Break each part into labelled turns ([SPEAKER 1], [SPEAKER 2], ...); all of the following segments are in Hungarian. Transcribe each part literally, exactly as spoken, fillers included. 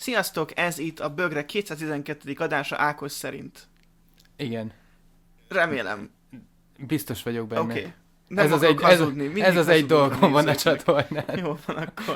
[SPEAKER 1] Sziasztok, ez itt a Bögre kétszáztizenkettedik adása Ákos szerint.
[SPEAKER 2] Igen.
[SPEAKER 1] Remélem.
[SPEAKER 2] Biztos vagyok benne.
[SPEAKER 1] Oké. Okay. Nem
[SPEAKER 2] ez az egy,
[SPEAKER 1] hazudni.
[SPEAKER 2] Ez, ez az egy dolgom van a csatornán.
[SPEAKER 1] Jó van akkor.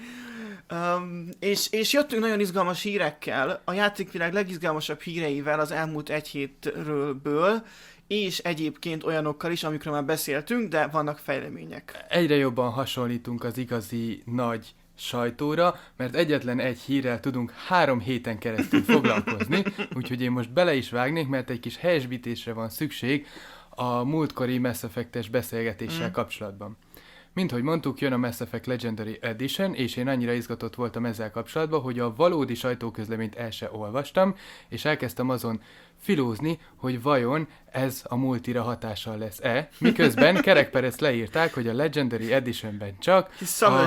[SPEAKER 1] Um, és, és jöttünk nagyon izgalmas hírekkel, a játékvilág legizgalmasabb híreivel az elmúlt egy hétről, és egyébként olyanokkal is, amikről már beszéltünk, de vannak fejlemények.
[SPEAKER 2] Egyre jobban hasonlítunk az igazi nagy sajtóra, mert egyetlen egy hírrel tudunk három héten keresztül foglalkozni, úgyhogy én most bele is vágnék, mert egy kis helyesbítésre van szükség a múltkori Mass Effect-es beszélgetéssel mm. kapcsolatban. Mint hogy mondtuk, jön a Mass Effect Legendary Edition, és én annyira izgatott voltam ezzel kapcsolatban, hogy a valódi sajtóközleményt el se olvastam, és elkezdtem azon filózni, hogy vajon ez a multira hatással lesz-e, miközben kerekperec leírták, hogy a Legendary Editionben csak
[SPEAKER 1] a...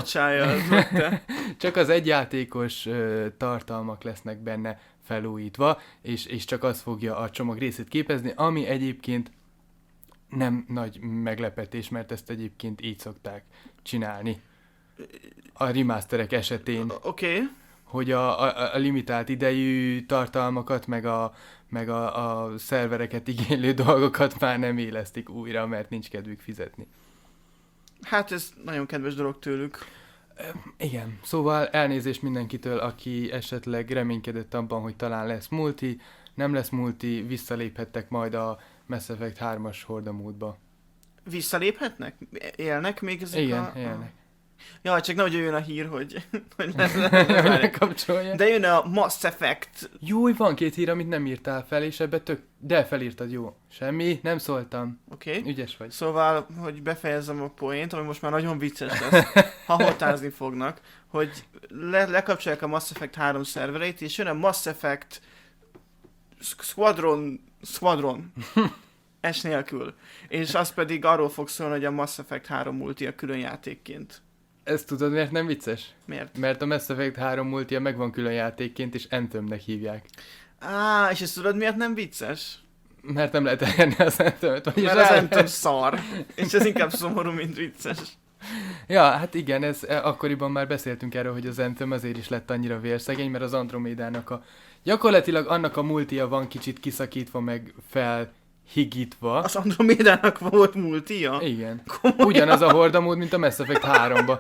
[SPEAKER 2] csak az egyjátékos uh, tartalmak lesznek benne felújítva, és, és csak az fogja a csomag részét képezni, ami egyébként nem nagy meglepetés, mert ezt egyébként így szokták csinálni. A remasterek esetén.
[SPEAKER 1] Oké. Okay.
[SPEAKER 2] Hogy a, a, a limitált idejű tartalmakat, meg a, meg a, a szervereket igénylő dolgokat már nem élesztik újra, mert nincs kedvük fizetni.
[SPEAKER 1] Hát ez nagyon kedves dolog tőlük.
[SPEAKER 2] Igen, szóval elnézést mindenkitől, aki esetleg reménykedett abban, hogy talán lesz multi, nem lesz multi, visszaléphettek majd a Mass Effect hármas hordamódba.
[SPEAKER 1] Visszaléphetnek? Élnek még ezek
[SPEAKER 2] Igen,
[SPEAKER 1] a...
[SPEAKER 2] élnek.
[SPEAKER 1] Ja, csak nehogy jön a hír, hogy... hogy nem,
[SPEAKER 2] nem kapcsolja.
[SPEAKER 1] De jön a Mass Effect.
[SPEAKER 2] Jó, van két hír, amit nem írtál fel, és ebbe tök... De felírtad, jó. Semmi, nem szóltam.
[SPEAKER 1] Oké. Okay.
[SPEAKER 2] Ügyes vagy.
[SPEAKER 1] Szóval, hogy befejezzem a poént, ami most már nagyon vicces lesz, ha hotázni fognak, hogy le- lekapcsolják a Mass Effect három szervereit, és jön a Mass Effect Squadron... Squadron. S nélkül. És az pedig arról fog szólni, hogy a Mass Effect három multi a külön játékként.
[SPEAKER 2] Ezt tudod, miért nem vicces?
[SPEAKER 1] Miért?
[SPEAKER 2] Mert a Mass Effect három multia megvan külön játékként, és Anthemnek hívják.
[SPEAKER 1] Á, és ezt tudod, miért nem vicces?
[SPEAKER 2] Mert nem lehet elérni az Anthemet.
[SPEAKER 1] Mert az Anthem szar. És ez inkább szomorú, mint vicces.
[SPEAKER 2] Ja, hát igen, ez, akkoriban már beszéltünk erről, hogy az Anthem azért is lett annyira vérszegény, mert az Andromédának a... Gyakorlatilag annak a multia van kicsit kiszakítva, meg felhigítva.
[SPEAKER 1] Az Andromédának volt multia?
[SPEAKER 2] Igen.
[SPEAKER 1] Komolyan?
[SPEAKER 2] Ugyanaz a hordamód, mint a Mass Effect háromba.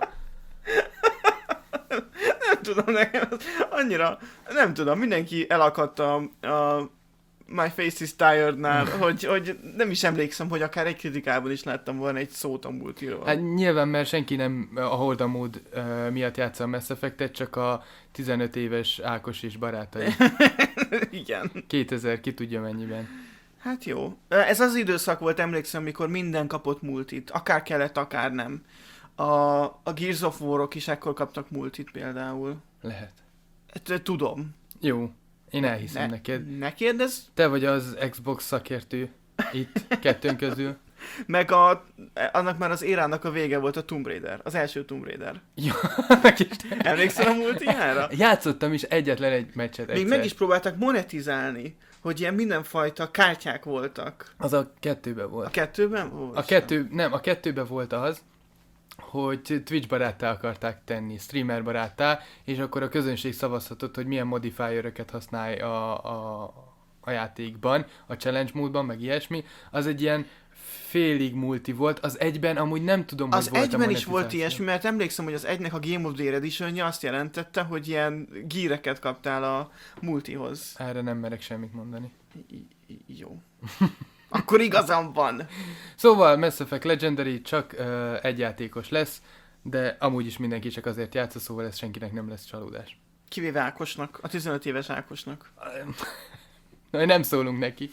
[SPEAKER 1] Nem tudom, nekem ez annyira... Nem tudom, mindenki elakadt a, a My Face is Tired-nál, hogy, hogy nem is emlékszem, hogy akár egy kritikában is láttam volna egy szót a multiról.
[SPEAKER 2] Hát nyilván, mert senki nem a hordamód uh, miatt játsza a Mass Effect-et, csak a tizenöt éves Ákos és barátai.
[SPEAKER 1] Igen.
[SPEAKER 2] kétezer, ki tudja mennyiben.
[SPEAKER 1] Hát jó. Ez az időszak volt, emlékszem, mikor minden kapott multit. Akár kellett, akár nem. A, a Gears of War-ok is ekkor kaptak multit például.
[SPEAKER 2] Lehet.
[SPEAKER 1] Hát, tudom.
[SPEAKER 2] Jó. Én elhiszem
[SPEAKER 1] ne,
[SPEAKER 2] neked.
[SPEAKER 1] Ne kérdezz.
[SPEAKER 2] Te vagy az Xbox szakértő itt, kettőnk közül.
[SPEAKER 1] Meg a, annak már az érának a vége volt a Tomb Raider. Az első Tomb Raider.
[SPEAKER 2] Jó.
[SPEAKER 1] Emlékszel a multijára?
[SPEAKER 2] Játszottam is egyetlen egy meccset egyszer.
[SPEAKER 1] Még meg is próbáltak monetizálni, hogy ilyen mindenfajta kártyák voltak.
[SPEAKER 2] Az a kettőben volt.
[SPEAKER 1] A kettőben volt?
[SPEAKER 2] A kettő, nem, a kettőben volt az, hogy Twitch baráttá akarták tenni, streamer baráttá, és akkor a közönség szavazhatott, hogy milyen modifieröket használj a, a, a játékban, a challenge módban, meg ilyesmi. Az egy ilyen félig multi volt, az egyben amúgy nem tudom,
[SPEAKER 1] az
[SPEAKER 2] hogy volt
[SPEAKER 1] egyben
[SPEAKER 2] a
[SPEAKER 1] is volt ilyesmi, mert emlékszem, hogy az egynek a Game of the Year Edition-je azt jelentette, hogy ilyen gíreket kaptál a multihoz.
[SPEAKER 2] Erre nem merek semmit mondani.
[SPEAKER 1] I- i- jó. Akkor igazam van.
[SPEAKER 2] Szóval Mass Effect Legendary csak uh, egyjátékos lesz, de amúgy is mindenki csak azért játsza, szóval ez senkinek nem lesz csalódás.
[SPEAKER 1] Kivéve Ákosnak, a tizenöt éves Ákosnak.
[SPEAKER 2] Nem szólunk neki.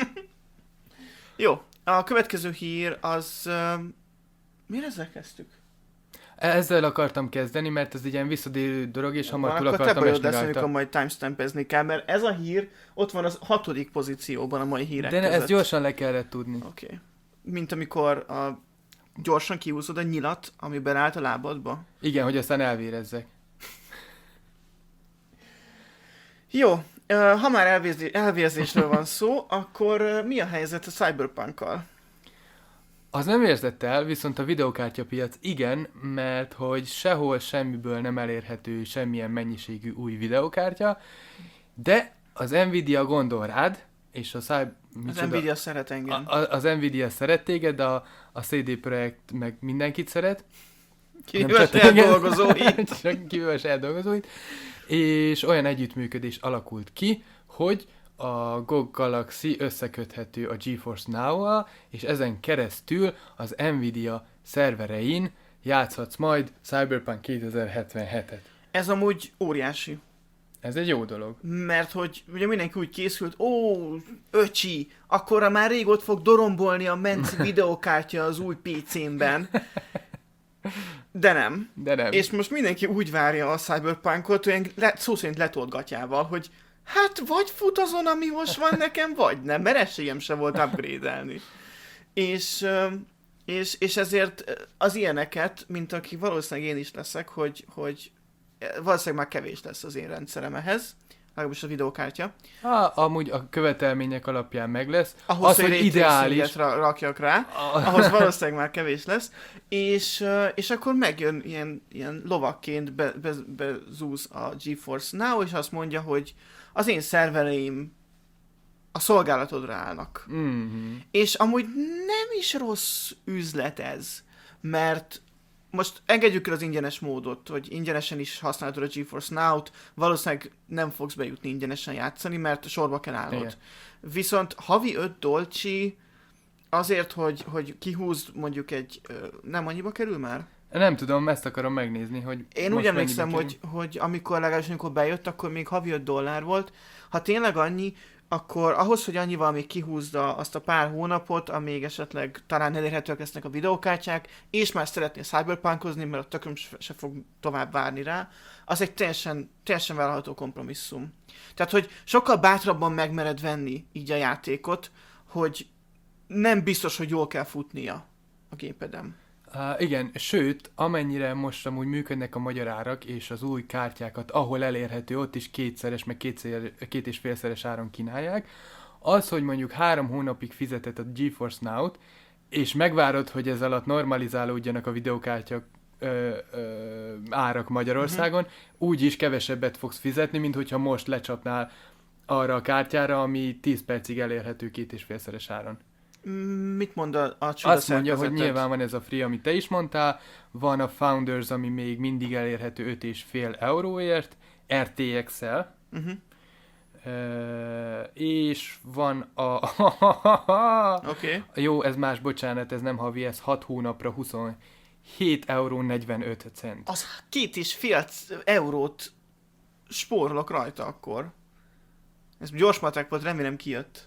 [SPEAKER 1] Jó, a következő hír az... Uh, miért ezzel kezdtük?
[SPEAKER 2] Ezzel akartam kezdeni, mert ez egy ilyen visszadérő dolog, és hamar túl akartam esni rajta.
[SPEAKER 1] Amikor majd timestampezni kell, mert ez a hír ott van az hatodik pozícióban a mai hírek
[SPEAKER 2] De ne,
[SPEAKER 1] között.
[SPEAKER 2] ezt gyorsan le kellett tudni.
[SPEAKER 1] Oké. Okay. Mint amikor a... gyorsan kihúzod a nyilat, ami beállt a lábadba.
[SPEAKER 2] Igen, hogy aztán elvérezzek.
[SPEAKER 1] Jó, ha már elvérzés, elvérzésről van szó, akkor mi a helyzet a Cyberpunkkal?
[SPEAKER 2] Az nem érzett el, viszont a videokártyapiac igen, mert hogy sehol semmiből nem elérhető semmilyen mennyiségű új videokártya, de az Nvidia gondol rád, és a Cyber...
[SPEAKER 1] Az Nvidia szeret engem.
[SPEAKER 2] A, a, az Nvidia szeret téged, de a, a cé dé Projekt meg mindenkit szeret.
[SPEAKER 1] Kivéve a saját dolgozóit.
[SPEAKER 2] Csak kivéve a saját dolgozóit. És olyan együttműködés alakult ki, hogy a gé o gé Galaxy összeköthető a GeForce Now-val, és ezen keresztül az Nvidia szerverein játszhatsz majd Cyberpunk kétezer-hetvenhetet.
[SPEAKER 1] Ez amúgy óriási.
[SPEAKER 2] Ez egy jó dolog.
[SPEAKER 1] Mert hogy ugye mindenki úgy készült, ó, öcsi, akkorra már rég ott fog dorombolni a menci videokártya az új pé cémben. De nem.
[SPEAKER 2] De nem.
[SPEAKER 1] És most mindenki úgy várja a Cyberpunkot, hogy le, szó szerint letolt gatyával, hogy hát vagy fut azon, ami most van nekem, vagy nem, mert esélyem se volt upgrade-elni. És, és, és ezért az ilyeneket, mint aki valószínűleg én is leszek, hogy, hogy valószínűleg már kevés lesz az én rendszerem ehhez, legalábbis a videókártya.
[SPEAKER 2] Há, amúgy a követelmények alapján meg lesz.
[SPEAKER 1] Ahhoz, az, hogy, hogy ideális ra- rakjak rá,
[SPEAKER 2] ah.
[SPEAKER 1] ahhoz valószínűleg már kevés lesz. És, és akkor megjön ilyen, ilyen lovakként be, be, bezúz a GeForce Now, és azt mondja, hogy az én szervereim a szolgálatodra állnak.
[SPEAKER 2] Mm-hmm.
[SPEAKER 1] És amúgy nem is rossz üzlet ez, mert most engedjük el az ingyenes módot, hogy ingyenesen is használhatod a GeForce Now-t, valószínűleg nem fogsz bejutni ingyenesen játszani, mert sorba kell állnod. Igen. Viszont havi öt dolcsi azért, hogy, hogy kihúzd mondjuk egy... Nem annyiba kerül már?
[SPEAKER 2] Nem tudom, ezt akarom megnézni, hogy
[SPEAKER 1] én úgy emlékszem, hogy, hogy amikor legalábbis amikor bejött, akkor még havi öt dollár volt. Ha tényleg annyi, akkor ahhoz, hogy annyival még kihúzd azt a pár hónapot, amíg esetleg talán elérhetőek lesznek a videókártyák, és már szeretnél cyberpunkozni, mert a tököm se fog tovább várni rá, az egy teljesen, teljesen vállalható kompromisszum. Tehát, hogy sokkal bátrabban megmered venni így a játékot, hogy nem biztos, hogy jól kell futnia a gépedem.
[SPEAKER 2] Uh, igen, sőt, amennyire most amúgy működnek a magyar árak, és az új kártyákat, ahol elérhető, ott is kétszeres, meg kétszer, két és félszeres áron kínálják, az, hogy mondjuk három hónapig fizetett a GeForce Now-t, és megvárod, hogy ez alatt normalizálódjanak a videokártya ö, ö, árak Magyarországon, uh-huh. úgy is kevesebbet fogsz fizetni, mint hogyha most lecsapnál arra a kártyára, ami tíz percig elérhető két és félszeres áron.
[SPEAKER 1] Mit mond a, a csuda
[SPEAKER 2] Azt mondja, hogy nyilván van ez a free, amit te is mondtál, van a Founders, ami még mindig elérhető öt és fél euróért, er té iksz-el, uh-huh. uh, és van a...
[SPEAKER 1] okay.
[SPEAKER 2] Jó, ez más, bocsánat, ez nem havi, ez hat hónapra huszonhét euró negyvenöt cent.
[SPEAKER 1] Az két és fél eurót spórolok rajta akkor. Ez gyors matek volt, remélem kijött.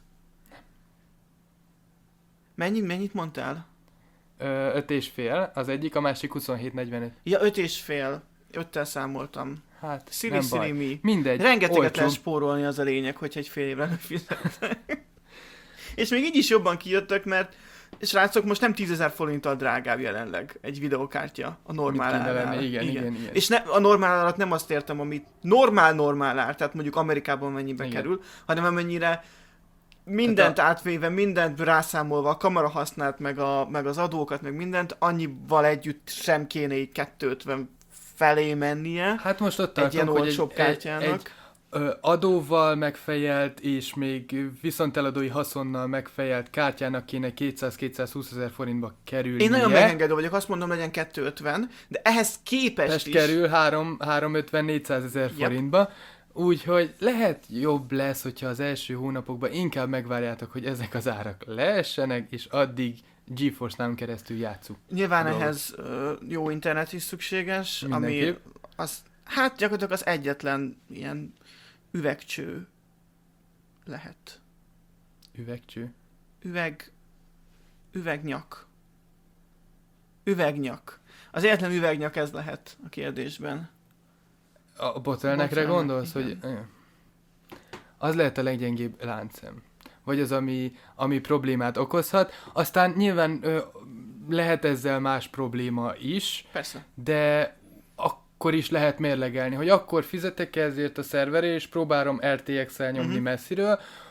[SPEAKER 1] Mennyi, mennyit mondtál?
[SPEAKER 2] Ö, öt és fél, az egyik, a másik huszonhét negyvenöt.
[SPEAKER 1] Ja, öt és fél. Öttel számoltam.
[SPEAKER 2] Hát,
[SPEAKER 1] szili,
[SPEAKER 2] nem
[SPEAKER 1] szili,
[SPEAKER 2] baj.
[SPEAKER 1] mi.
[SPEAKER 2] Mindegy,
[SPEAKER 1] rengeteget
[SPEAKER 2] olcsó.
[SPEAKER 1] lehet spórolni, az a lényeg, hogyha egy fél évre fizetnek. És még így is jobban kijöttek, mert srácok, most nem tízezer forinttal drágább jelenleg egy videokártya a normál árnál.
[SPEAKER 2] Igen, igen, igen, igen.
[SPEAKER 1] És ne, a normál árat nem azt értem, amit normál-normál ár, tehát mondjuk Amerikában mennyibe igen. kerül, hanem amennyire mindent a... átvéve, mindent rászámolva, a kamera használt, meg, a, meg az adókat, meg mindent, annyival együtt sem kéne így kettőtven felé mennie.
[SPEAKER 2] Hát most ott
[SPEAKER 1] tartunk,
[SPEAKER 2] egy ilyen
[SPEAKER 1] olcsóbb kártyának.
[SPEAKER 2] Egy, egy ö, adóval megfejelt, és még viszonteladói haszonnal megfejelt kártyának kéne kétszáz-kétszázhúszezer forintba kerülnie.
[SPEAKER 1] Én nagyon megengedő vagyok, azt mondom, legyen kétszázötven, de ehhez képest
[SPEAKER 2] Test
[SPEAKER 1] is...
[SPEAKER 2] kerül háromszázötven-négyszázezer
[SPEAKER 1] yep.
[SPEAKER 2] forintba. Úgyhogy lehet jobb lesz, hogyha az első hónapokban inkább megvárjátok, hogy ezek az árak leessenek, és addig GeForce Now-n keresztül játszunk.
[SPEAKER 1] Nyilván dolgok. Ehhez uh, jó internet is szükséges,
[SPEAKER 2] mindenképp.
[SPEAKER 1] Ami az, hát gyakorlatilag az egyetlen ilyen üvegcső lehet.
[SPEAKER 2] Üvegcső?
[SPEAKER 1] Üveg... Üvegnyak. Üvegnyak. Az egyetlen üvegnyak ez lehet a kérdésben.
[SPEAKER 2] A bottleneckre gondolsz, igen. Hogy az lehet a leggyengébb láncszem. Vagy az, ami, ami problémát okozhat. Aztán nyilván ö, lehet ezzel más probléma is.
[SPEAKER 1] Persze.
[SPEAKER 2] De akkor is lehet mérlegelni, hogy akkor fizetek ezért a szerverért, és próbálom er té iksz-el nyomni uh-huh. messziről,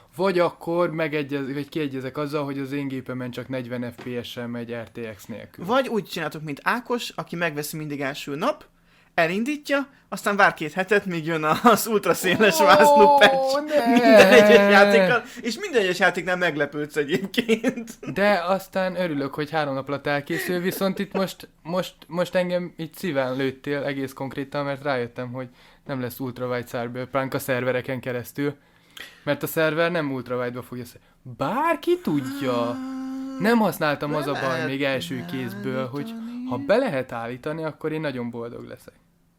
[SPEAKER 2] vagy akkor megegyez, vagy kiegyezek azzal, hogy az én gépemen csak negyven ef pé es-sel megy er té eksz nélkül.
[SPEAKER 1] Vagy úgy csináltok, mint Ákos, aki megveszi mindig első nap, elindítja, aztán vár két hetet, míg jön az ultraszéles
[SPEAKER 2] Ó,
[SPEAKER 1] vászló patch
[SPEAKER 2] ne!
[SPEAKER 1] minden egyes játékkal, és minden egyes játéknál meglepődsz egyébként.
[SPEAKER 2] De aztán örülök, hogy három nap alatt elkészül, viszont itt most, most, most engem így szíven lőttél egész konkrétan, mert rájöttem, hogy nem lesz ultrawide Cyberpunk a szervereken keresztül, mert a szerver nem ultrawide-ba fogja szerni. Bárki tudja. Nem használtam, az a baj még első kézből, hogy ha be lehet állítani, akkor én nagyon boldog leszek.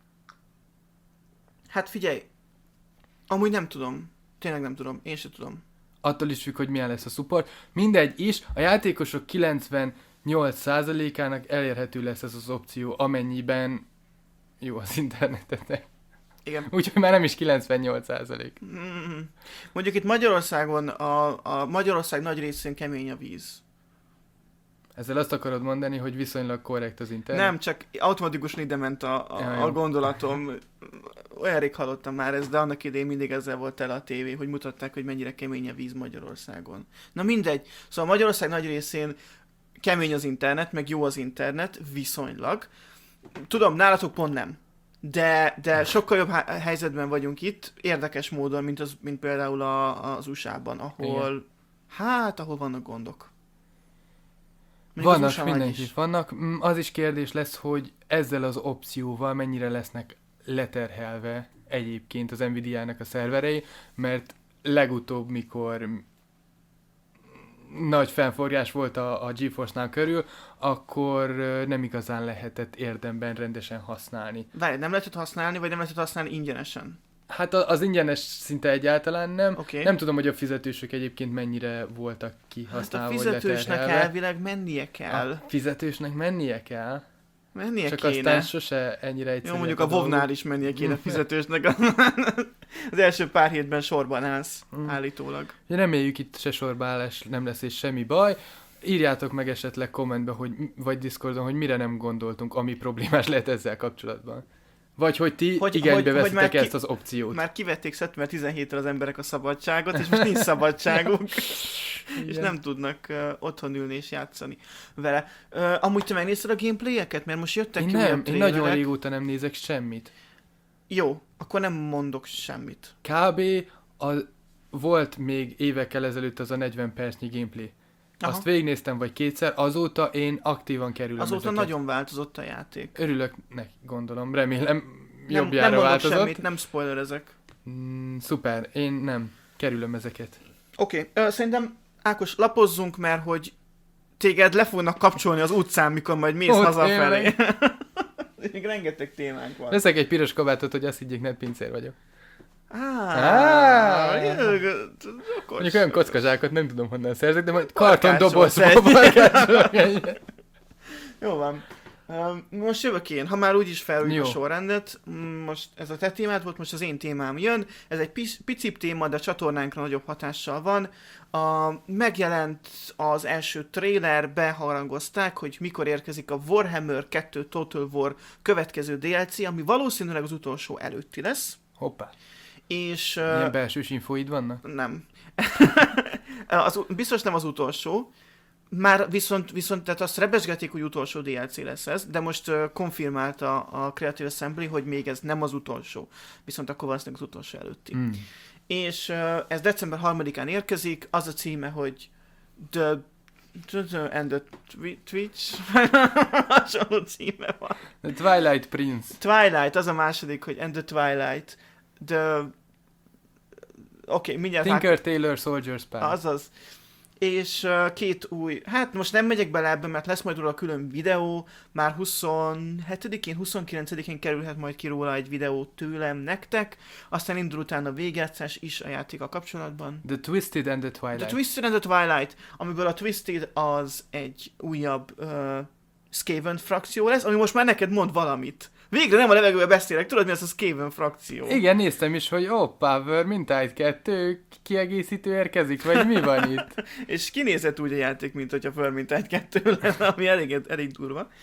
[SPEAKER 1] Hát figyelj, amúgy nem tudom. Tényleg nem tudom. Én sem tudom.
[SPEAKER 2] Attól is függ, hogy milyen lesz a support. Mindegy is, a játékosok kilencvennyolc százalékának elérhető lesz ez az opció, amennyiben jó az internetetnek.
[SPEAKER 1] Igen.
[SPEAKER 2] Úgyhogy már nem is kilencvennyolc százalék.
[SPEAKER 1] Mm. Mondjuk itt Magyarországon, a, a Magyarország nagy részén kemény a víz.
[SPEAKER 2] Ezzel azt akarod mondani, hogy viszonylag korrekt az internet?
[SPEAKER 1] Nem, csak automatikusan ide ment a, a,
[SPEAKER 2] Ja,
[SPEAKER 1] a gondolatom. Olyan rég hallottam már ezt, de annak idején mindig ezzel volt tele a tévé, hogy mutatták, hogy mennyire kemény a víz Magyarországon. Na mindegy. Szóval Magyarország nagy részén kemény az internet, meg jó az internet, viszonylag. Tudom, nálatok pont nem. De, de sokkal jobb helyzetben vagyunk itt, érdekes módon, mint, az, mint például a, az u es á-ban, ahol, igen. hát, ahol vannak gondok. Mondjuk
[SPEAKER 2] vannak, mindenki vannak. Az is kérdés lesz, hogy ezzel az opcióval mennyire lesznek leterhelve egyébként az Nvidia-nak a szerverei, mert legutóbb, mikor nagy felforgás volt a, a GeForce-nál körül, akkor nem igazán lehetett érdemben rendesen használni.
[SPEAKER 1] Várj, nem lehetett használni, vagy nem lehetett használni ingyenesen?
[SPEAKER 2] Hát az ingyenes szinte egyáltalán nem.
[SPEAKER 1] Okay.
[SPEAKER 2] Nem tudom, hogy a fizetősök egyébként mennyire voltak kihasználva,
[SPEAKER 1] hát a fizetősnek elvileg mennie kell.
[SPEAKER 2] A fizetősnek mennie kell.
[SPEAKER 1] Mennie
[SPEAKER 2] Csak
[SPEAKER 1] kéne.
[SPEAKER 2] aztán sose ennyire egyszerű.
[SPEAKER 1] Jó, mondjuk a WoW-nál is mennie kéne fizetősnek. Az első pár hétben sorban állsz, mm. állítólag.
[SPEAKER 2] Reméljük itt se sorbaállás nem lesz és semmi baj. Írjátok meg esetleg kommentbe, hogy, vagy Discordon, hogy mire nem gondoltunk, ami problémás lehet ezzel kapcsolatban. Vagy hogy ti hogy, igénybe hogy, veszitek hogy ezt ki, az opciót.
[SPEAKER 1] Már kivették szeptember tizenhétől az emberek a szabadságot, és most nincs szabadságuk. És nem tudnak uh, otthon ülni és játszani vele. Uh, amúgy te megnézted a gameplayeket? Mert most jöttek
[SPEAKER 2] én
[SPEAKER 1] ki
[SPEAKER 2] nem, én nagyon régóta nem nézek semmit.
[SPEAKER 1] Jó, akkor nem mondok semmit.
[SPEAKER 2] Kb. A, volt még évekkel ezelőtt az a negyven percnyi gameplay. Aha. Azt végignéztem vagy kétszer, azóta én aktívan kerülöm
[SPEAKER 1] Azóta
[SPEAKER 2] ezeket.
[SPEAKER 1] nagyon változott a játék.
[SPEAKER 2] Örülök neki, gondolom, remélem
[SPEAKER 1] nem,
[SPEAKER 2] jobbjára
[SPEAKER 1] nem
[SPEAKER 2] változott.
[SPEAKER 1] Semmit, nem spoilerezek.
[SPEAKER 2] Mm, szuper, én nem, kerülöm ezeket.
[SPEAKER 1] Oké, okay. uh, szerintem Ákos, lapozzunk, mert hogy téged le fognak kapcsolni az utcán, mikor majd mész Ott hazafelé. Még rengeteg témánk van.
[SPEAKER 2] Veszek egy piros kabátot, hogy azt higgyék, nem pincér vagyok.
[SPEAKER 1] Ah,
[SPEAKER 2] mondjuk olyan kockazsákot nem tudom honnan szerzek, de majd kartondobozba barkácsolok.
[SPEAKER 1] Jó van. Um, most jövök én, ha már úgyis felüljük a sorrendet. Most ez a te témád volt, most az én témám jön. Ez egy picibb téma, de a csatornánkra nagyobb hatással van. A, megjelent az első trailer, beharangozták, hogy mikor érkezik a Warhammer kettő Total War következő dé el cé, ami valószínűleg az utolsó előtti lesz.
[SPEAKER 2] Hoppá.
[SPEAKER 1] És,
[SPEAKER 2] milyen uh, belsős infóid vannak?
[SPEAKER 1] Nem. az, biztos nem az utolsó. Már viszont, viszont tehát azt rebesgetik, hogy utolsó dé el cé lesz ez, de most uh, konfirmálta a Creative Assembly, hogy még ez nem az utolsó. Viszont akkor valószínűleg az utolsó előtti. Mm. És uh, ez december harmadikán érkezik, az a címe, hogy The, the, the and the Twitch, hasonló címe van.
[SPEAKER 2] The Twilight Prince.
[SPEAKER 1] Twilight, az a második, hogy And the Twilight. The... Oké, okay, mindjárt...
[SPEAKER 2] Tinker hát... Tailor Soldier Spy.
[SPEAKER 1] Azaz. És uh, két új, hát most nem megyek bele ebbe, mert lesz majd róla külön videó, már huszonhetedikén, huszonkilencedikén kerülhet majd ki róla egy videó tőlem nektek, aztán indul utána a végjátszás is a játékkal kapcsolatban.
[SPEAKER 2] The Twisted and the Twilight.
[SPEAKER 1] The Twisted and the Twilight, amiből a Twisted az egy újabb uh, Skaven frakció lesz, ami most már neked mond valamit. Végre nem a levegőbe beszélek, tudod mi az a Skaven frakció?
[SPEAKER 2] Igen, néztem is, hogy oh, Power, Mintájt kettő kiegészítő érkezik, vagy mi van itt?
[SPEAKER 1] És kinézett úgy a játék, mint hogyha Vermintide kettő lenne, ami elég, elég durva.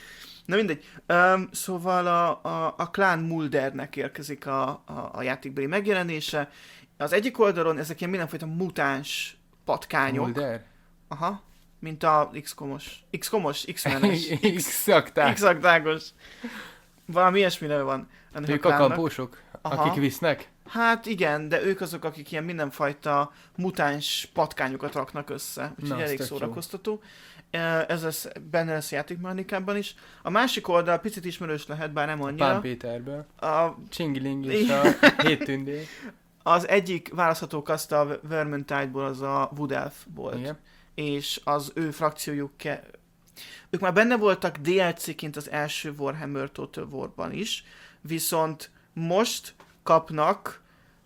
[SPEAKER 1] Na mindegy. Um, szóval a, a, a klán Muldernek érkezik a, a, a játékbeli megjelenése. Az egyik oldalon ezek ilyen mindenfajta mutáns patkányok.
[SPEAKER 2] Mulder?
[SPEAKER 1] Aha. Mint a X-komos. X-komos, X-menes.
[SPEAKER 2] X-szakták.
[SPEAKER 1] X-szaktágos. Valami ilyesmi neve van.
[SPEAKER 2] Ők a kampósok, akik visznek?
[SPEAKER 1] Hát igen, de ők azok, akik ilyen mindenfajta mutáns patkányokat raknak össze. Úgyhogy
[SPEAKER 2] Na,
[SPEAKER 1] elég
[SPEAKER 2] ez tök
[SPEAKER 1] szórakoztató. Ez lesz, benne lesz a játékmechanikában is. A másik oldal picit ismerős lehet, bár nem annyira.
[SPEAKER 2] Pán Péterből.
[SPEAKER 1] A...
[SPEAKER 2] Csingiling és a hét tündér.
[SPEAKER 1] Az egyik választható kaszta a Vermintide-ból az a Wood Elf volt.
[SPEAKER 2] Igen.
[SPEAKER 1] És az ő frakciójuk ke... Ők már benne voltak dé el cé-ként az első Warhammer Total War-ban is, viszont most kapnak,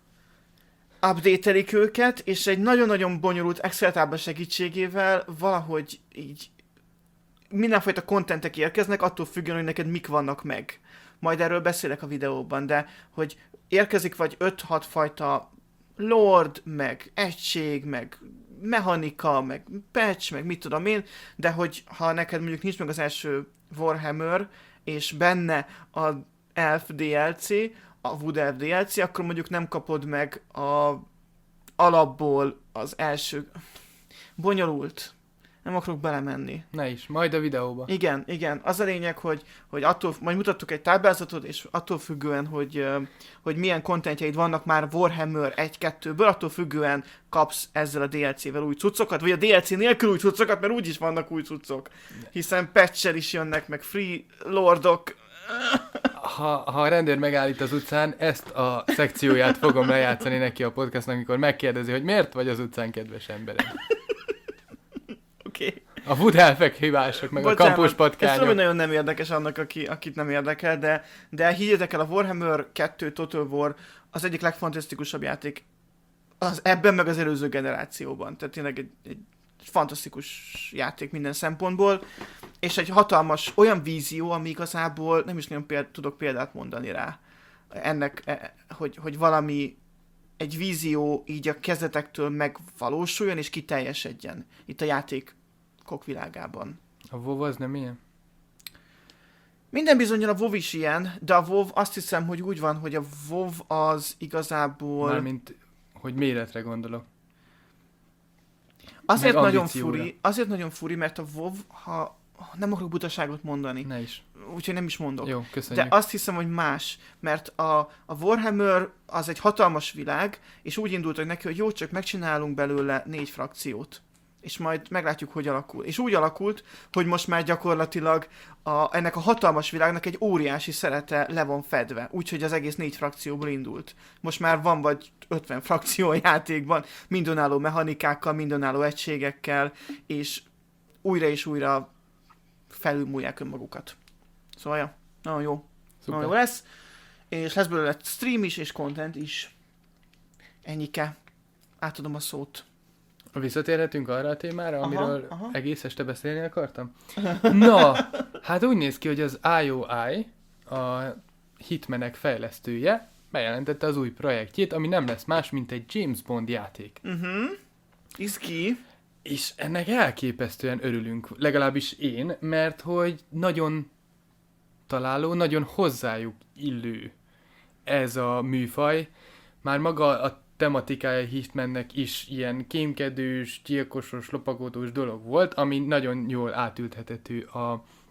[SPEAKER 1] update-elik őket, és egy nagyon-nagyon bonyolult Excel tábla segítségével valahogy így mindenfajta kontentek érkeznek, attól függően, hogy neked mik vannak meg. Majd erről beszélek a videóban, de hogy érkezik vagy öt-hat fajta lord, meg egység, meg mechanika, meg patch, meg mit tudom én, de hogy ha neked mondjuk nincs meg az első Warhammer, és benne a Elf dé el cé, a Wood Elf dé el cé, akkor mondjuk nem kapod meg a alapból az első... Bonyolult. Nem akarok belemenni.
[SPEAKER 2] Ne is, majd a videóba.
[SPEAKER 1] Igen, igen. Az a lényeg, hogy, hogy attól, majd mutattuk egy táblázatot, és attól függően, hogy, hogy milyen kontentjeid vannak már Warhammer egy-kettőből, attól függően kapsz ezzel a dé el cé-vel új cuccokat, vagy a dé el cé nélkül új cuccokat, mert úgyis vannak új cuccok. Hiszen patch-el is jönnek, meg free lordok.
[SPEAKER 2] Ha, ha a rendőr megállít az utcán, ezt a szekcióját fogom lejátszani neki a podcastnak, amikor megkérdezi, hogy miért vagy az utcán, kedves emberem.
[SPEAKER 1] Oké. Okay.
[SPEAKER 2] A Wood Elfek hibások, meg Bocsánat, a kampós patkányok.
[SPEAKER 1] Ez tudom, hogy nagyon nem érdekes annak, aki, akit nem érdekel, de, de higgyetek el, a Warhammer kettő Total War az egyik legfantasztikusabb játék az ebben meg az előző generációban. Tehát tényleg egy, egy fantasztikus játék minden szempontból, és egy hatalmas olyan vízió, ami igazából nem is nagyon péld, tudok példát mondani rá. Ennek, hogy, hogy valami, egy vízió így a kezdetektől megvalósuljon és kiteljesedjen itt a játékok világában.
[SPEAKER 2] A WoW az nem ilyen?
[SPEAKER 1] Minden bizonnyal a WoW is ilyen, de a WoW azt hiszem, hogy úgy van, hogy a WoW az igazából...
[SPEAKER 2] Mármint, hogy méretre gondolok.
[SPEAKER 1] Azért nagyon furi, azért nagyon furi, mert a WoW, ha nem akarok butaságot mondani.
[SPEAKER 2] Ne is.
[SPEAKER 1] Úgyhogy nem is mondok.
[SPEAKER 2] Jó, köszönjük.
[SPEAKER 1] De azt hiszem, hogy más, mert a, a Warhammer az egy hatalmas világ, és úgy indultak neki, hogy jó, csak megcsinálunk belőle négy frakciót. És majd meglátjuk, hogy alakul. És úgy alakult, hogy most már gyakorlatilag a, ennek a hatalmas világnak egy óriási szerete le van fedve. Úgyhogy az egész négy frakcióból indult. Most már van vagy ötven frakció a játékban, mindönálló mechanikákkal, mindönálló egységekkel, és újra és újra felülmúlják önmagukat. Szóval, ja, nagyon jó. Szuper. Nagyon jó lesz. És lesz belőle stream is, és content is. Ennyike. Átadom a szót.
[SPEAKER 2] Visszatérhetünk arra a témára,
[SPEAKER 1] aha,
[SPEAKER 2] amiről
[SPEAKER 1] aha.
[SPEAKER 2] egész este beszélni akartam? Na, hát úgy néz ki, hogy az i o i, a Hitmanek fejlesztője, bejelentette az új projektjét, ami nem lesz más, mint egy James Bond játék.
[SPEAKER 1] Uh-huh. Izgi.
[SPEAKER 2] És ennek elképesztően örülünk, legalábbis én, mert hogy nagyon találó, nagyon hozzájuk illő ez a műfaj. Már maga a tematikája Hitmannek is ilyen kémkedős, gyilkosos, lopakodós dolog volt, ami nagyon jól átülthethető a,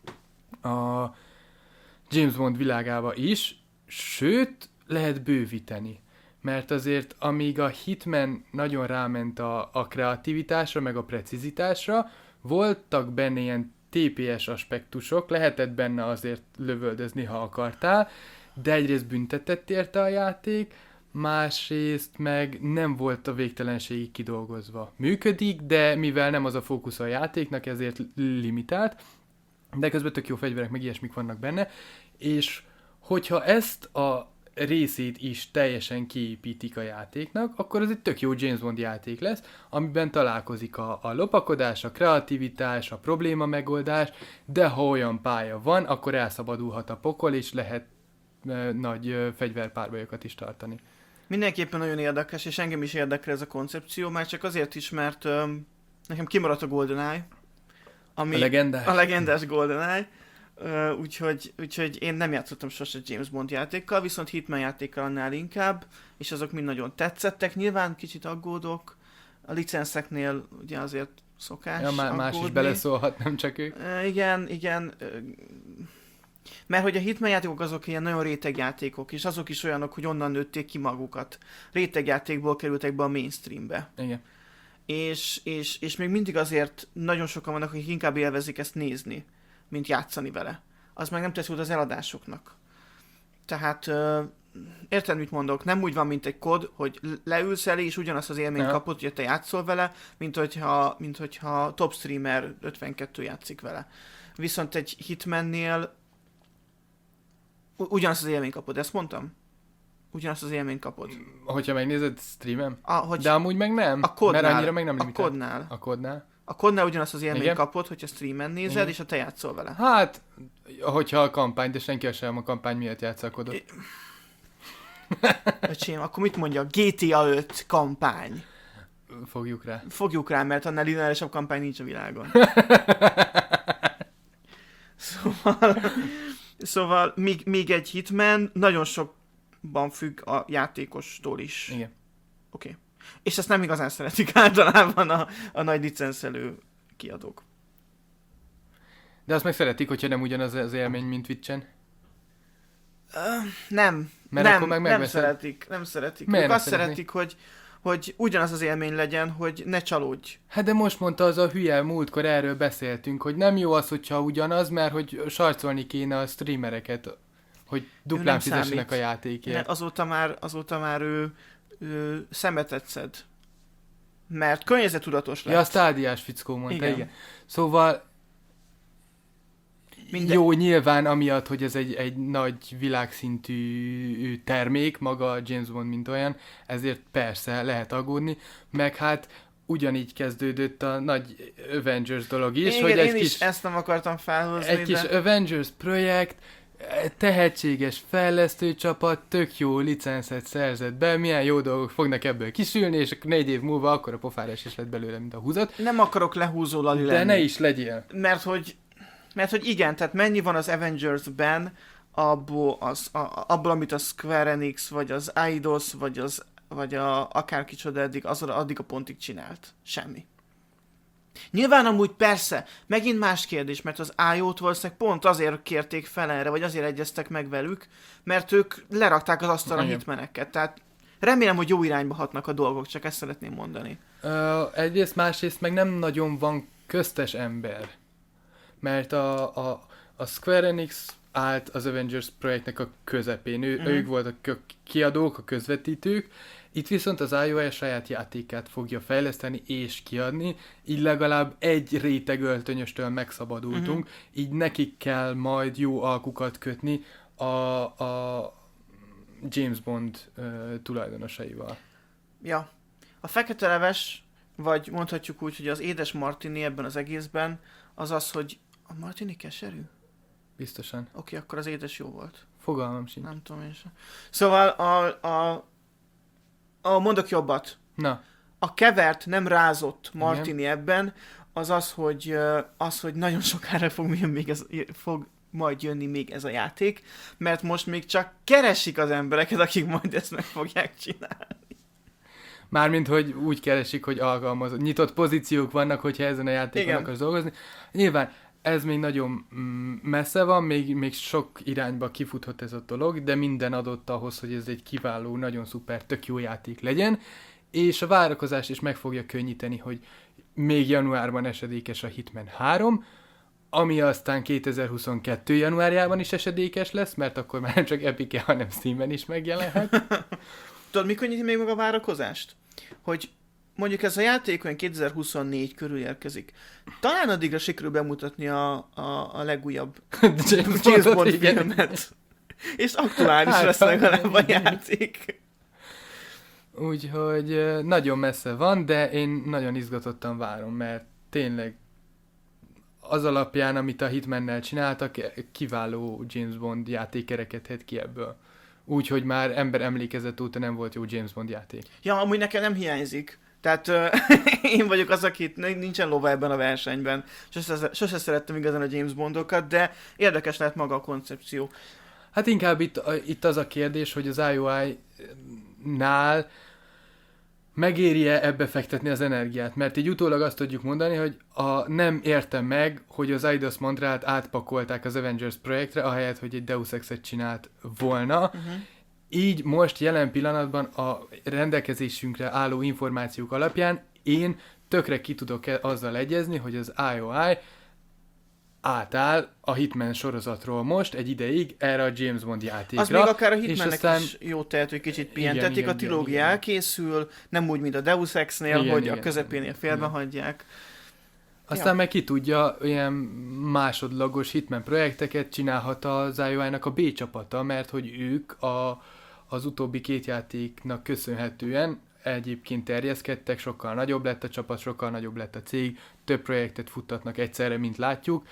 [SPEAKER 2] a James Bond világába is, sőt, lehet bővíteni. Mert azért, amíg a Hitman nagyon ráment a, a kreativitásra, meg a precizitásra, voltak benne ilyen té pé es aspektusok, lehetett benne azért lövöldözni, ha akartál, de egyrészt büntetett érte a játék, másrészt meg nem volt a végtelenségig kidolgozva. Működik, de mivel nem az a fókusz a játéknak, ezért limitált, de közben tök jó fegyverek, meg ilyesmik vannak benne, és hogyha ezt a részét is teljesen kiépítik a játéknak, akkor ez egy tök jó James Bond játék lesz, amiben találkozik a, a lopakodás, a kreativitás, a probléma megoldás, de ha olyan pálya van, akkor elszabadulhat a pokol, és lehet e, nagy e, fegyverpárbajokat is tartani.
[SPEAKER 1] Mindenképpen nagyon érdekes, és engem is érdekel ez a koncepció, már csak azért is, mert öm, nekem kimaradt a GoldenEye. Ami
[SPEAKER 2] A legendás.
[SPEAKER 1] A legendás GoldenEye. Uh, úgyhogy, úgyhogy én nem játszottam sose James Bond játékkal, viszont Hitman játékkal annál inkább, és azok mind nagyon tetszettek. Nyilván kicsit aggódok, a licenszeknél ugye azért szokás
[SPEAKER 2] ja, má- más
[SPEAKER 1] aggódni.
[SPEAKER 2] is beleszólhat, nem csak ők.
[SPEAKER 1] Uh, igen, igen. Uh, mert hogy a Hitman játékok azok ilyen nagyon rétegjátékok, és azok is olyanok, hogy onnan nőtték ki magukat. Rétegjátékból kerültek be a mainstreambe.
[SPEAKER 2] Igen.
[SPEAKER 1] És, és, és még mindig azért nagyon sokan vannak, akik inkább élvezik ezt nézni, mint játszani vele. Az meg nem tesz jót az eladásoknak. Tehát uh, érted, mit mondok? Nem úgy van, mint egy kod, hogy leülsz elé, és ugyanazt az élményt
[SPEAKER 2] ja.
[SPEAKER 1] kapod, hogy te játszol vele, mint hogyha, mint hogyha top streamer ötvenkettő játszik vele. Viszont egy Hitmannél ugyanazt az élményt kapod, ezt mondtam? Ugyanazt az élményt kapod.
[SPEAKER 2] Hogyha megnézed streamem?
[SPEAKER 1] A, hogy
[SPEAKER 2] De amúgy meg nem,
[SPEAKER 1] a kodnál,
[SPEAKER 2] mert annyira meg nem
[SPEAKER 1] a
[SPEAKER 2] limitált.
[SPEAKER 1] kodnál.
[SPEAKER 2] A kodnál.
[SPEAKER 1] A kodnál ugyanazt az élményt
[SPEAKER 2] Igen.
[SPEAKER 1] kapod, hogyha streamen nézed,
[SPEAKER 2] Igen.
[SPEAKER 1] és ha te játszol vele.
[SPEAKER 2] Hát, hogyha a kampány, de senki sem a kampány miatt játsza a kodot.
[SPEAKER 1] Öcsém, akkor mit mondja? gé té á öt kampány.
[SPEAKER 2] Fogjuk rá.
[SPEAKER 1] Fogjuk rá, mert annál lineárisabb kampány nincs a világon. Szóval, szóval míg, míg egy Hitman nagyon sokban függ a játékostól is.
[SPEAKER 2] Igen.
[SPEAKER 1] Oké. Okay. És ezt nem igazán szeretik általában a, a nagy licencelő kiadók.
[SPEAKER 2] De azt meg szeretik, hogyha nem ugyanaz az élmény, mint Twitch-en.
[SPEAKER 1] Uh, nem.
[SPEAKER 2] Mert
[SPEAKER 1] nem,
[SPEAKER 2] akkor meg
[SPEAKER 1] nem
[SPEAKER 2] megveszed.
[SPEAKER 1] szeretik. Nem szeretik.
[SPEAKER 2] Miért
[SPEAKER 1] Ők
[SPEAKER 2] nem
[SPEAKER 1] azt
[SPEAKER 2] szeretnék?
[SPEAKER 1] szeretik, hogy, hogy ugyanaz az élmény legyen, hogy ne csalódj.
[SPEAKER 2] Hát de most mondta az a hülye, múltkor erről beszéltünk, hogy nem jó az, hogyha ugyanaz, mert hogy sarcolni kéne a streamereket, hogy duplán
[SPEAKER 1] nem
[SPEAKER 2] fizessenek
[SPEAKER 1] számít.
[SPEAKER 2] a játékért.
[SPEAKER 1] Ne, azóta már, azóta már ő, ő szemetet szed. Mert környezettudatos lett.
[SPEAKER 2] Ja, a stádiás fickó mondta, igen.
[SPEAKER 1] Igen.
[SPEAKER 2] igen. Szóval
[SPEAKER 1] Minden-
[SPEAKER 2] jó, nyilván amiatt, hogy ez egy, egy nagy világszintű termék, maga a James Bond, mint olyan, ezért persze lehet aggódni, meg hát ugyanígy kezdődött a nagy Avengers dolog is,
[SPEAKER 1] Igen,
[SPEAKER 2] hogy egy
[SPEAKER 1] én
[SPEAKER 2] kis,
[SPEAKER 1] is ezt nem akartam felhozni,
[SPEAKER 2] egy
[SPEAKER 1] de...
[SPEAKER 2] kis Avengers projekt, tehetséges fejlesztő csapat, tök jó licenszet szerzett be, milyen jó dolgok fognak ebből kisülni, és akkor négy év múlva akkor a pofárás is lett belőle, mint a húzat.
[SPEAKER 1] Nem akarok lehúzó lali
[SPEAKER 2] De
[SPEAKER 1] lenni.
[SPEAKER 2] ne is legyél.
[SPEAKER 1] Mert hogy, mert hogy igen, tehát mennyi van az Avengers-ben abból, az, a, abból, amit a Square Enix, vagy az Eidos, vagy, az, vagy a, akárkicsoda eddig, az, addig a pontig csinált. Semmi. Nyilván amúgy persze, megint más kérdés, mert az i o-t valószínűleg pont azért kérték fel erre, vagy azért egyeztek meg velük, mert ők lerakták az asztalra
[SPEAKER 2] Igen.
[SPEAKER 1] hitmeneket. Tehát remélem, hogy jó irányba hatnak a dolgok, csak ezt szeretném mondani.
[SPEAKER 2] Uh, egyrészt, másrészt meg nem nagyon van köztes ember. Mert a, a, a Square Enix állt az Avengers projektnek a közepén. Ő,
[SPEAKER 1] Mhm.
[SPEAKER 2] Ők voltak a kiadók, a közvetítők. Itt viszont az iOS saját játékát fogja fejleszteni és kiadni, így legalább egy réteg öltönyöstől megszabadultunk,
[SPEAKER 1] Mhm.
[SPEAKER 2] így nekik kell majd jó alkukat kötni a, a James Bond uh, tulajdonosaival.
[SPEAKER 1] Ja. A fekete leves, vagy mondhatjuk úgy, hogy az édes martini ebben az egészben, az az, hogy a martini keserű?
[SPEAKER 2] Biztosan.
[SPEAKER 1] Oké, akkor az édes jó volt.
[SPEAKER 2] Fogalmam sincs.
[SPEAKER 1] Nem tudom én sem. Szóval a, a, a mondok jobbat.
[SPEAKER 2] Na,
[SPEAKER 1] A kevert, nem rázott martini ebben, az az, hogy, ö, az, hogy nagyon sokára fog, jön még ez, fog majd jönni még ez a játék, mert most még csak keresik az embereket, akik majd ezt meg fogják csinálni.
[SPEAKER 2] mármint, hogy úgy keresik, hogy alkalmazott. Nyitott pozíciók vannak, hogyha ezen a játékon
[SPEAKER 1] Igen.
[SPEAKER 2] akarsz dolgozni. Nyilván ez még nagyon mm, messze van, még, még sok irányba kifuthat ez a dolog, de minden adott ahhoz, hogy ez egy kiváló, nagyon szuper, tök jó játék legyen, és a várakozás is meg fogja könnyíteni, hogy még januárban esedékes a Hitman három, ami aztán kétezer-huszonkettő januárjában is esedékes lesz, mert akkor már nem csak Epic-en, hanem Steamen is megjelenhet.
[SPEAKER 1] Tudod, mi könnyíti még meg a várakozást? Hogy mondjuk ez a játék olyan kétezer-huszonnégy körül érkezik. Talán addigra sikerül bemutatni a, a, a legújabb
[SPEAKER 2] James
[SPEAKER 1] James
[SPEAKER 2] Bondot,
[SPEAKER 1] Bond
[SPEAKER 2] igen.
[SPEAKER 1] filmet. És aktuális
[SPEAKER 2] Hát,
[SPEAKER 1] lesz
[SPEAKER 2] ha-
[SPEAKER 1] legalább a játék.
[SPEAKER 2] Úgyhogy ö, nagyon messze van, de én nagyon izgatottan várom, mert tényleg az alapján, amit a Hitmannel csináltak, kiváló James Bond játék kerekedhet ki ebből. Úgyhogy már ember emlékezet óta nem volt jó James Bond játék.
[SPEAKER 1] Ja, amúgy nekem nem hiányzik. Tehát ö, én vagyok az, aki nincsen lova ebben a versenyben. Sose, sose szerettem igazán a James Bondokat, de érdekes lehet maga a koncepció.
[SPEAKER 2] Hát inkább itt, itt az a kérdés, hogy az i o i-nál megéri-e ebbe fektetni az energiát? Mert így utólag azt tudjuk mondani, hogy a, nem értem meg, hogy az Eidos Montrealt átpakolták az Avengers projektre, ahelyett, hogy egy Deus Ex-et csinált volna. Uh-huh. Így most jelen pillanatban a rendelkezésünkre álló információk alapján én tökre ki tudok azzal egyezni, hogy az i o i átáll a Hitman sorozatról most egy ideig erre a James Bond játékra.
[SPEAKER 1] Az még akár a Hitmannek
[SPEAKER 2] aztán...
[SPEAKER 1] is jó tehet, hogy kicsit pihentetik,
[SPEAKER 2] igen, igen,
[SPEAKER 1] a trilógia
[SPEAKER 2] igen,
[SPEAKER 1] elkészül, nem úgy, mint a Deus Ex-nél,
[SPEAKER 2] igen,
[SPEAKER 1] hogy
[SPEAKER 2] igen,
[SPEAKER 1] a közepénél félbe
[SPEAKER 2] igen.
[SPEAKER 1] hagyják.
[SPEAKER 2] Aztán
[SPEAKER 1] ja.
[SPEAKER 2] meg ki tudja, olyan másodlagos Hitman projekteket csinálhat az i o i-nak a B csapata, mert hogy ők a, az utóbbi két játéknak köszönhetően egyébként terjeszkedtek, sokkal nagyobb lett a csapat, sokkal nagyobb lett a cég, több projektet futtatnak egyszerre, mint látjuk.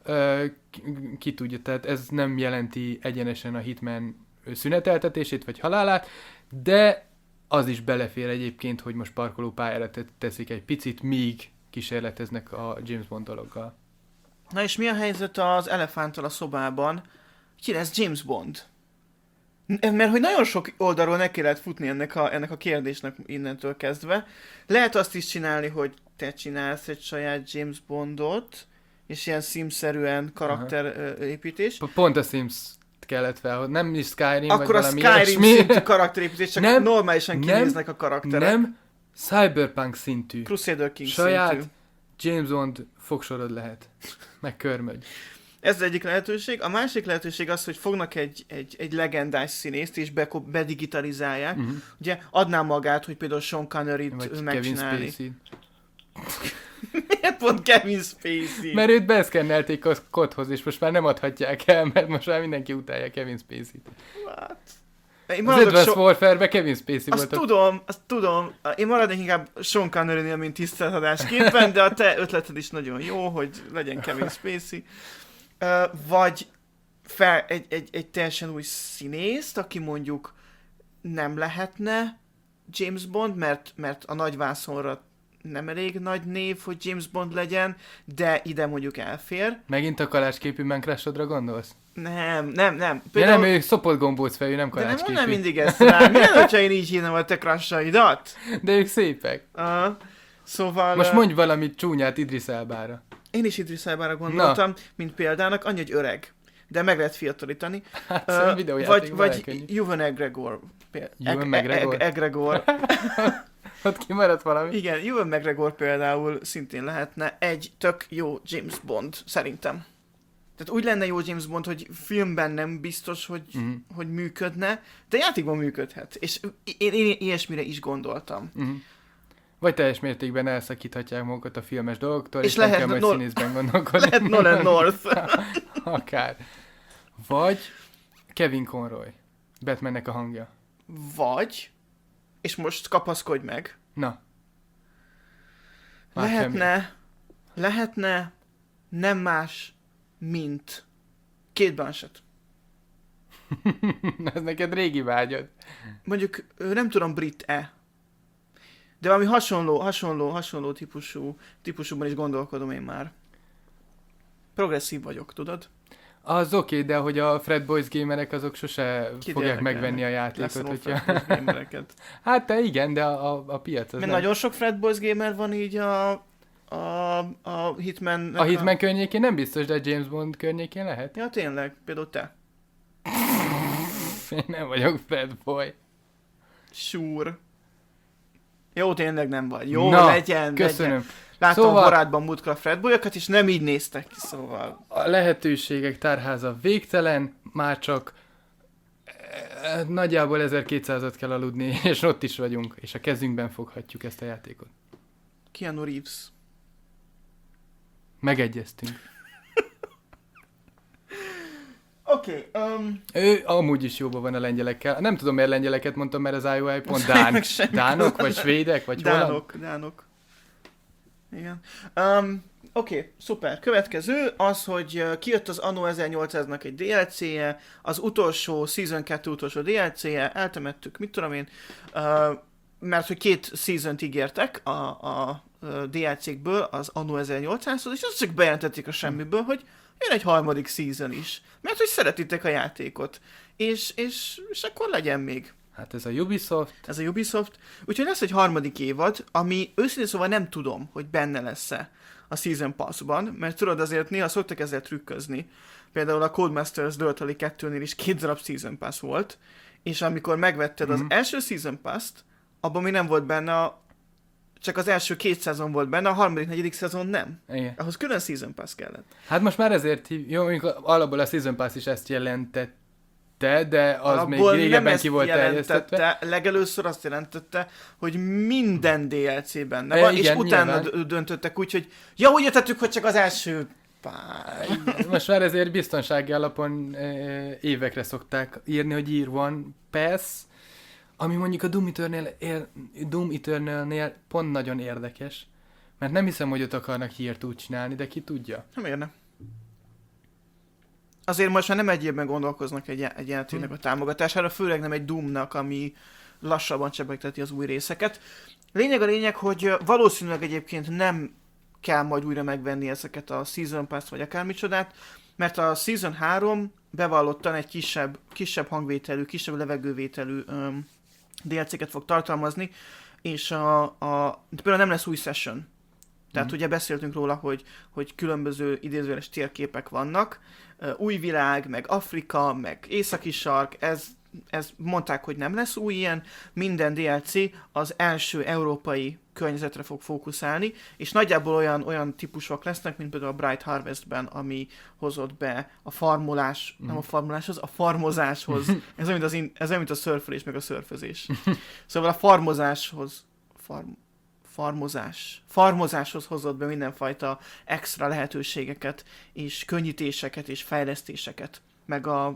[SPEAKER 2] Ki, ki tudja, tehát ez nem jelenti egyenesen a Hitman szüneteltetését vagy halálát, de az is belefér egyébként, hogy most parkolópályára teszik egy picit, míg kísérleteznek a James Bond dologgal.
[SPEAKER 1] Na és mi a helyzet az elefánttal a szobában? Ki lesz James Bond? Mert hogy nagyon sok oldalról neki lehet futni ennek a, ennek a kérdésnek innentől kezdve. Lehet azt is csinálni, hogy te csinálsz egy saját James Bondot, és ilyen Sims-szerűen karakterépítés.
[SPEAKER 2] Pont a Sims kellett fel, nem is Skyrim,
[SPEAKER 1] akkor
[SPEAKER 2] vagy valami
[SPEAKER 1] a Skyrim
[SPEAKER 2] ilyesmi.
[SPEAKER 1] szintű karakterépítés, csak
[SPEAKER 2] nem,
[SPEAKER 1] normálisan kinéznek
[SPEAKER 2] nem,
[SPEAKER 1] a karakterek.
[SPEAKER 2] Nem, Cyberpunk szintű.
[SPEAKER 1] Crusader King
[SPEAKER 2] saját
[SPEAKER 1] szintű.
[SPEAKER 2] James Bond fogsorod lehet. Meg körmögy.
[SPEAKER 1] Ez az egyik lehetőség. A másik lehetőség az, hogy fognak egy, egy, egy legendás színészt, és be, bedigitalizálják. Uh-huh. Ugye adná magát, hogy például Sean Connery-t megcsinálni. Miért pont Kevin Spacey?
[SPEAKER 2] Mert őt beszkennelték a kodhoz, és most már nem adhatják el, mert most már mindenki utálja Kevin Spacey-t.
[SPEAKER 1] Hát...
[SPEAKER 2] Az Advanced so... Warfare-ben Kevin Spacey
[SPEAKER 1] azt
[SPEAKER 2] volt.
[SPEAKER 1] Azt tudom, azt tudom. Én maradnék inkább Sean Connery-nél, mint tiszteletadásképpen, de a te ötleted is nagyon jó, hogy legyen Kevin Spacey. Uh, vagy fel egy, egy, egy teljesen új színészt, aki mondjuk nem lehetne James Bond, mert, mert a nagyvászonra nem elég nagy név, hogy James Bond legyen, de ide mondjuk elfér.
[SPEAKER 2] Megint a kalácsképű Minecraftodra gondolsz?
[SPEAKER 1] Nem, nem, nem.
[SPEAKER 2] Például... Ja, nem, ő szopott gombóc fejű, nem kalácsképű.
[SPEAKER 1] De nem, nem mindig ezt rá. Milyen, hogyha én így hívnám a te crushaidat?
[SPEAKER 2] De ők szépek.
[SPEAKER 1] Uh, szóval...
[SPEAKER 2] Most mondj valamit csúnyát Idris Elbára.
[SPEAKER 1] Én is Idris Elbára gondoltam, Na. mint példának, annyi, hogy öreg. De meg lehet fiatalítani.
[SPEAKER 2] Hát,
[SPEAKER 1] uh, vagy vagy Ewan McGregor.
[SPEAKER 2] Ewan McGregor?
[SPEAKER 1] McGregor.
[SPEAKER 2] Ott kimaradt valami.
[SPEAKER 1] Igen, Ewan McGregor például szintén lehetne egy tök jó James Bond, szerintem. Tehát úgy lenne jó James Bond, hogy filmben nem biztos, hogy, uh-huh. hogy működne, de játékban működhet. És én, én ilyesmire is gondoltam.
[SPEAKER 2] Uh-huh. Vagy teljes mértékben elszakíthatják magukat a filmes dolgoktól, és,
[SPEAKER 1] és
[SPEAKER 2] lehet
[SPEAKER 1] nem kell majd
[SPEAKER 2] no- színészben gondolkodni.
[SPEAKER 1] Lehet Nolan North.
[SPEAKER 2] Akár. Vagy Kevin Conroy. Batmannek a hangja.
[SPEAKER 1] Vagy, és most kapaszkodj meg.
[SPEAKER 2] Na. Már
[SPEAKER 1] lehetne,
[SPEAKER 2] semmi.
[SPEAKER 1] lehetne nem más, mint Kate Blanchett.
[SPEAKER 2] Ez neked régi vágyad.
[SPEAKER 1] Mondjuk, nem tudom, brit-e. De valami hasonló, hasonló, hasonló típusú, típusúban is gondolkodom én már. Progresszív vagyok, tudod?
[SPEAKER 2] Az oké, okay, de hogy a Fred Boys gamerek azok sose Ki fogják megvenni a játékot. Hogyha... hát te igen, de a, a, a piac az
[SPEAKER 1] Mert nem. Nagyon sok Fred Boys gamer van így a, a, a Hitman...
[SPEAKER 2] A Hitman a... környékén nem biztos, de a James Bond környékén lehet.
[SPEAKER 1] Ja, tényleg. Például te.
[SPEAKER 2] Én nem vagyok Fred Boy.
[SPEAKER 1] Sure. Jó, tényleg nem vagy. Jó,
[SPEAKER 2] Na,
[SPEAKER 1] legyen,
[SPEAKER 2] köszönöm.
[SPEAKER 1] legyen. Láttam
[SPEAKER 2] szóval...
[SPEAKER 1] barátban múltkor a Fred Boyokat, és nem így néztek ki, szóval...
[SPEAKER 2] A lehetőségek tárháza végtelen, már csak e, nagyjából ezerkétszázat kell aludni, és ott is vagyunk, és a kezünkben foghatjuk ezt a játékot.
[SPEAKER 1] Keanu Reeves.
[SPEAKER 2] Megegyeztünk.
[SPEAKER 1] Oké, okay, um...
[SPEAKER 2] ő amúgy is jóban van a lengyelekkel. Nem tudom, miért lengyeleket mondtam, mert az i o i pont Dán. Dánok, vagy svédek, vagy
[SPEAKER 1] Dánok,
[SPEAKER 2] holland?
[SPEAKER 1] Dánok. Igen. Um, Oké, okay, szuper. Következő az, hogy kijött az Anno ezernyolcszáznak egy dé el cé-je, az utolsó, Season kettő utolsó dé el cé-je, eltemettük, mit tudom én. Uh, mert hogy két season-t ígértek a, a dé el cé-kből az Anno ezernyolcszázhoz, és azt csak bejelentették a semmiből, hogy jön egy harmadik season is. Mert hogy szeretitek a játékot. És, és, és akkor legyen még.
[SPEAKER 2] Hát ez a Ubisoft.
[SPEAKER 1] Ez a Ubisoft. Úgyhogy lesz egy harmadik évad, ami őszintén szóval nem tudom, hogy benne lesz-e a Season Pass-ban, mert tudod, azért néha szoktak ezzel trükközni. Például a Codemasters Döltali kettőnél is két darab Season Pass volt, és amikor megvetted mm-hmm. az első Season Pass-t, abban még nem volt benne a csak az első két szezon volt benne, a harmadik, negyedik szezon nem.
[SPEAKER 2] Igen.
[SPEAKER 1] Ahhoz külön Season Pass kellett.
[SPEAKER 2] Hát most már ezért, jó, mondjuk alapból a Season Pass is ezt jelentette, de az alapból még régebben ki volt terjesztetve.
[SPEAKER 1] Legelőször azt jelentette, hogy minden dé el cé benne
[SPEAKER 2] e,
[SPEAKER 1] van,
[SPEAKER 2] igen,
[SPEAKER 1] és utána
[SPEAKER 2] nyilván.
[SPEAKER 1] Döntöttek úgy, hogy ja, úgy értettük, hogy csak az első pár.
[SPEAKER 2] Most már ezért biztonsági alapon e, évekre szokták írni, hogy year one pass, ami mondjuk a Doom Eternal, ér, Doom Eternalnél pont nagyon érdekes, mert nem hiszem, hogy ott akarnak hírt úgy csinálni, de ki tudja.
[SPEAKER 1] Nem érne. Azért most már nem egy évben gondolkoznak egy, egy játéknak a támogatására, főleg nem egy Doomnak, ami lassabban csepegteti az új részeket. Lényeg a lényeg, hogy valószínűleg egyébként nem kell majd újra megvenni ezeket a Season Pass vagy akármicsodát, mert a Season három bevallottan egy kisebb, kisebb hangvételű, kisebb levegővételű um, dé el cé-ket fog tartalmazni, és a, a, például nem lesz új session. Tehát mm. ugye beszéltünk róla, hogy, hogy különböző idézőjeles térképek vannak, uh, új világ, meg Afrika, meg északi sark, ez, ez mondták, hogy nem lesz új ilyen, minden dé el cé az első európai környezetre fog fókuszálni, és nagyjából olyan, olyan típusok lesznek, mint például a Bright Harvestben, ami hozott be a farmolás, mm. nem a farmoláshoz, a farmozáshoz. Ez olyan, mint, az in, ez olyan, mint a szörfölés, meg a szörfözés. Szóval a farmozáshoz, farm, farmozás, farmozáshoz hozott be mindenfajta extra lehetőségeket, és könnyítéseket, és fejlesztéseket, meg a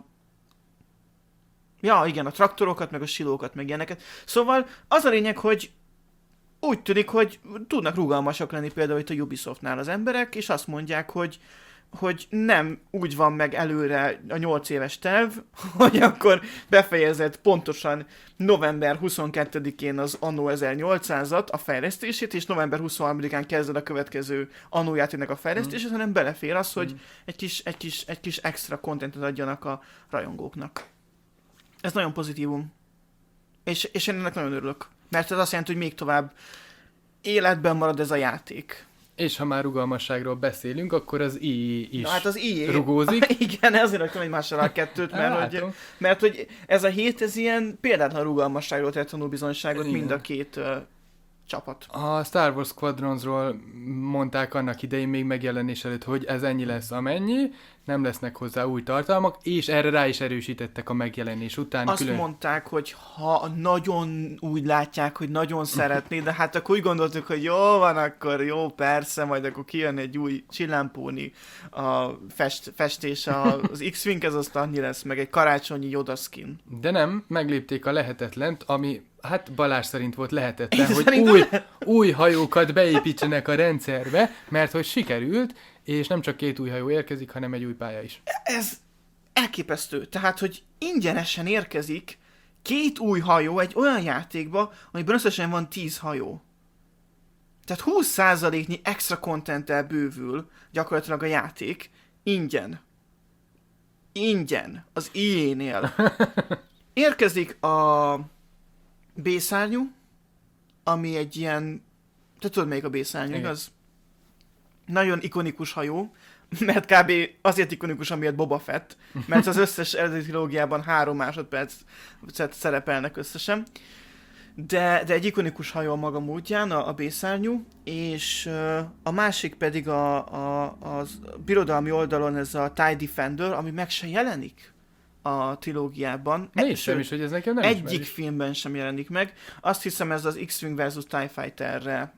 [SPEAKER 1] ja, igen, a traktorokat, meg a silókat, meg ilyeneket. Szóval az a lényeg, hogy úgy tűnik, hogy tudnak rugalmasak lenni például itt a Ubisoftnál az emberek, és azt mondják, hogy, hogy nem úgy van meg előre a nyolc éves terv, hogy akkor befejezett pontosan november huszonkettedikén az Anno ezernyolcszázat, a fejlesztését, és november huszonharmadikán kezded a következő Anno játéknak a fejlesztését, mm. hanem belefér az, hogy mm. egy, kis, egy, kis, egy kis extra contentet adjanak a rajongóknak. Ez nagyon pozitívum. És, és én ennek nagyon örülök. Mert ez azt jelenti, hogy még tovább életben marad ez a játék.
[SPEAKER 2] És ha már rugalmasságról beszélünk, akkor az í á is
[SPEAKER 1] Na, hát az í á
[SPEAKER 2] rugózik.
[SPEAKER 1] Igen, ezért raktam egy másra a kettőt, mert, hogy, mert hogy ez a hét, ez ilyen példátlan rugalmasságról tett tanúbizonyságot mind a két uh, csapat.
[SPEAKER 2] A Star Wars Squadronsról mondták annak idején még megjelenés előtt, hogy ez ennyi lesz amennyi, nem lesznek hozzá új tartalmak, és erre rá is erősítettek a megjelenés után.
[SPEAKER 1] Azt
[SPEAKER 2] külön...
[SPEAKER 1] mondták, hogy ha nagyon úgy látják, hogy nagyon szeretné, de hát akkor úgy gondoltuk, hogy jó van, akkor jó, persze, majd akkor kijön egy új csillámpóni a fest, festés, az X-Wing, ez azt annyi lesz, meg egy karácsonyi Yoda skin.
[SPEAKER 2] De nem, meglépték a lehetetlent, ami hát Balázs szerint volt lehetetlen, hogy új, új hajókat beépítsenek a rendszerbe, mert hogy sikerült, és nem csak két új hajó érkezik, hanem egy új pálya is.
[SPEAKER 1] Ez elképesztő. Tehát, hogy ingyenesen érkezik két új hajó egy olyan játékba, amiben összesen van tíz hajó. Tehát húsz százaléknyi extra contenttel bővül gyakorlatilag a játék. Ingyen. Ingyen. Az í á-nél. Érkezik a B-szárnyú, ami egy ilyen... Te tudod, melyik a B-szárnyú, igaz? Nagyon ikonikus hajó, mert kb. Azért ikonikus, amiatt Boba Fett, mert az összes eredeti trilógiában három másodpercet szerepelnek összesen. De, de egy ikonikus hajó a maga módján, a, a B-szárnyú, és uh, a másik pedig a, a, az birodalmi oldalon ez a TIE Defender, ami meg se jelenik a trilógiában.
[SPEAKER 2] Néztem is, hogy ez nekem nem
[SPEAKER 1] Egyik
[SPEAKER 2] ismerős.
[SPEAKER 1] filmben sem jelenik meg. Azt hiszem, ez az X-Wing versus. TIE Fighterre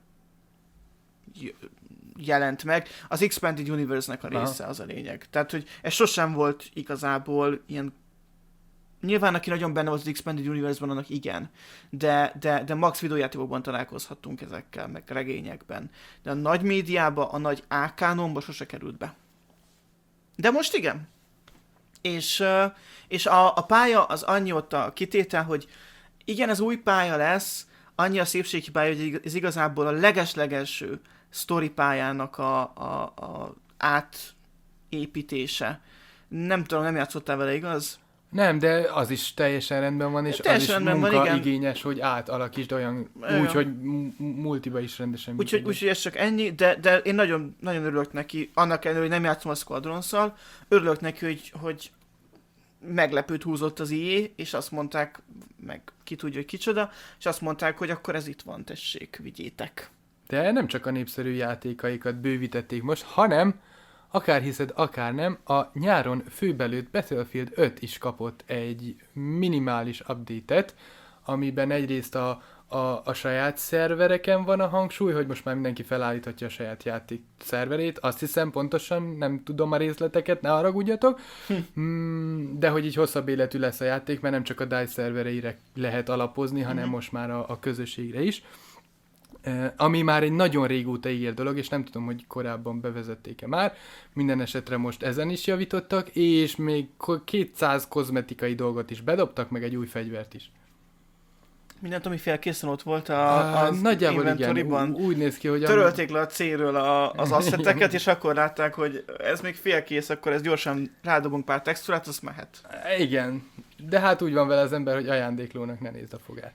[SPEAKER 1] jelent meg. Az Expanded Universe-nek a része. Aha. Az a lényeg. Tehát, hogy ez sosem volt igazából ilyen... Nyilván, aki nagyon benne volt az Expanded Universe-ban, annak igen. De, de, de max videójátékokban találkozhattunk ezekkel, meg regényekben. De a nagy médiában, a nagy A-kánonba sose került be. De most igen. És, és a, a pálya az annyi ott a kitétel, hogy igen, ez új pálya lesz, annyi a szépséghibája, hogy ez igazából a leges-legelső sztoripályának a, a, a átépítése. Nem tudom, nem játszottál vele, igaz?
[SPEAKER 2] Nem, de az is teljesen rendben van, és
[SPEAKER 1] teljesen
[SPEAKER 2] az is
[SPEAKER 1] rendben van,
[SPEAKER 2] munkaigényes, hogy átalakítsd olyan
[SPEAKER 1] Igen.
[SPEAKER 2] úgy, hogy m- multiba is rendesen
[SPEAKER 1] Úgyhogy
[SPEAKER 2] működik.
[SPEAKER 1] úgy, ez csak ennyi, de, de én nagyon, nagyon örülök neki, annak ellenére, hogy nem játszom a Squadronszal, örülök neki, hogy, hogy meglepőt húzott az i á, és azt mondták, meg ki tudja, hogy kicsoda, és azt mondták, hogy akkor ez itt van, tessék, vigyétek.
[SPEAKER 2] De nem csak a népszerű játékaikat bővítették most, hanem, akár hiszed, akár nem, a nyáron főbelőtt Battlefield öt is kapott egy minimális update-et, amiben egyrészt a, a, a saját szervereken van a hangsúly, hogy most már mindenki felállíthatja a saját játék szerverét, azt hiszem pontosan, nem tudom a részleteket, ne haragudjatok, hm. mm, de hogy így hosszabb életű lesz a játék, mert nem csak a DICE szervereire lehet alapozni, hanem hm. most már a, a közösségre is. Uh, ami már egy nagyon régóta ígér dolog, és nem tudom, hogy korábban bevezették-e már. Minden esetre most ezen is javítottak, és még kétszáz kozmetikai dolgot is bedobtak, meg egy új fegyvert is.
[SPEAKER 1] Mindent, ami felkészen ott volt a, az
[SPEAKER 2] uh, nagyjából
[SPEAKER 1] inventoryban.
[SPEAKER 2] Igen, úgy néz ki, hogy...
[SPEAKER 1] Törölték le a célről a, az asszeteket, és akkor látták, hogy ez még félkész, akkor ez gyorsan rádobunk pár textúrát, az mehet.
[SPEAKER 2] Igen, de hát úgy van vele az ember, hogy ajándéklónak ne nézd a fogát.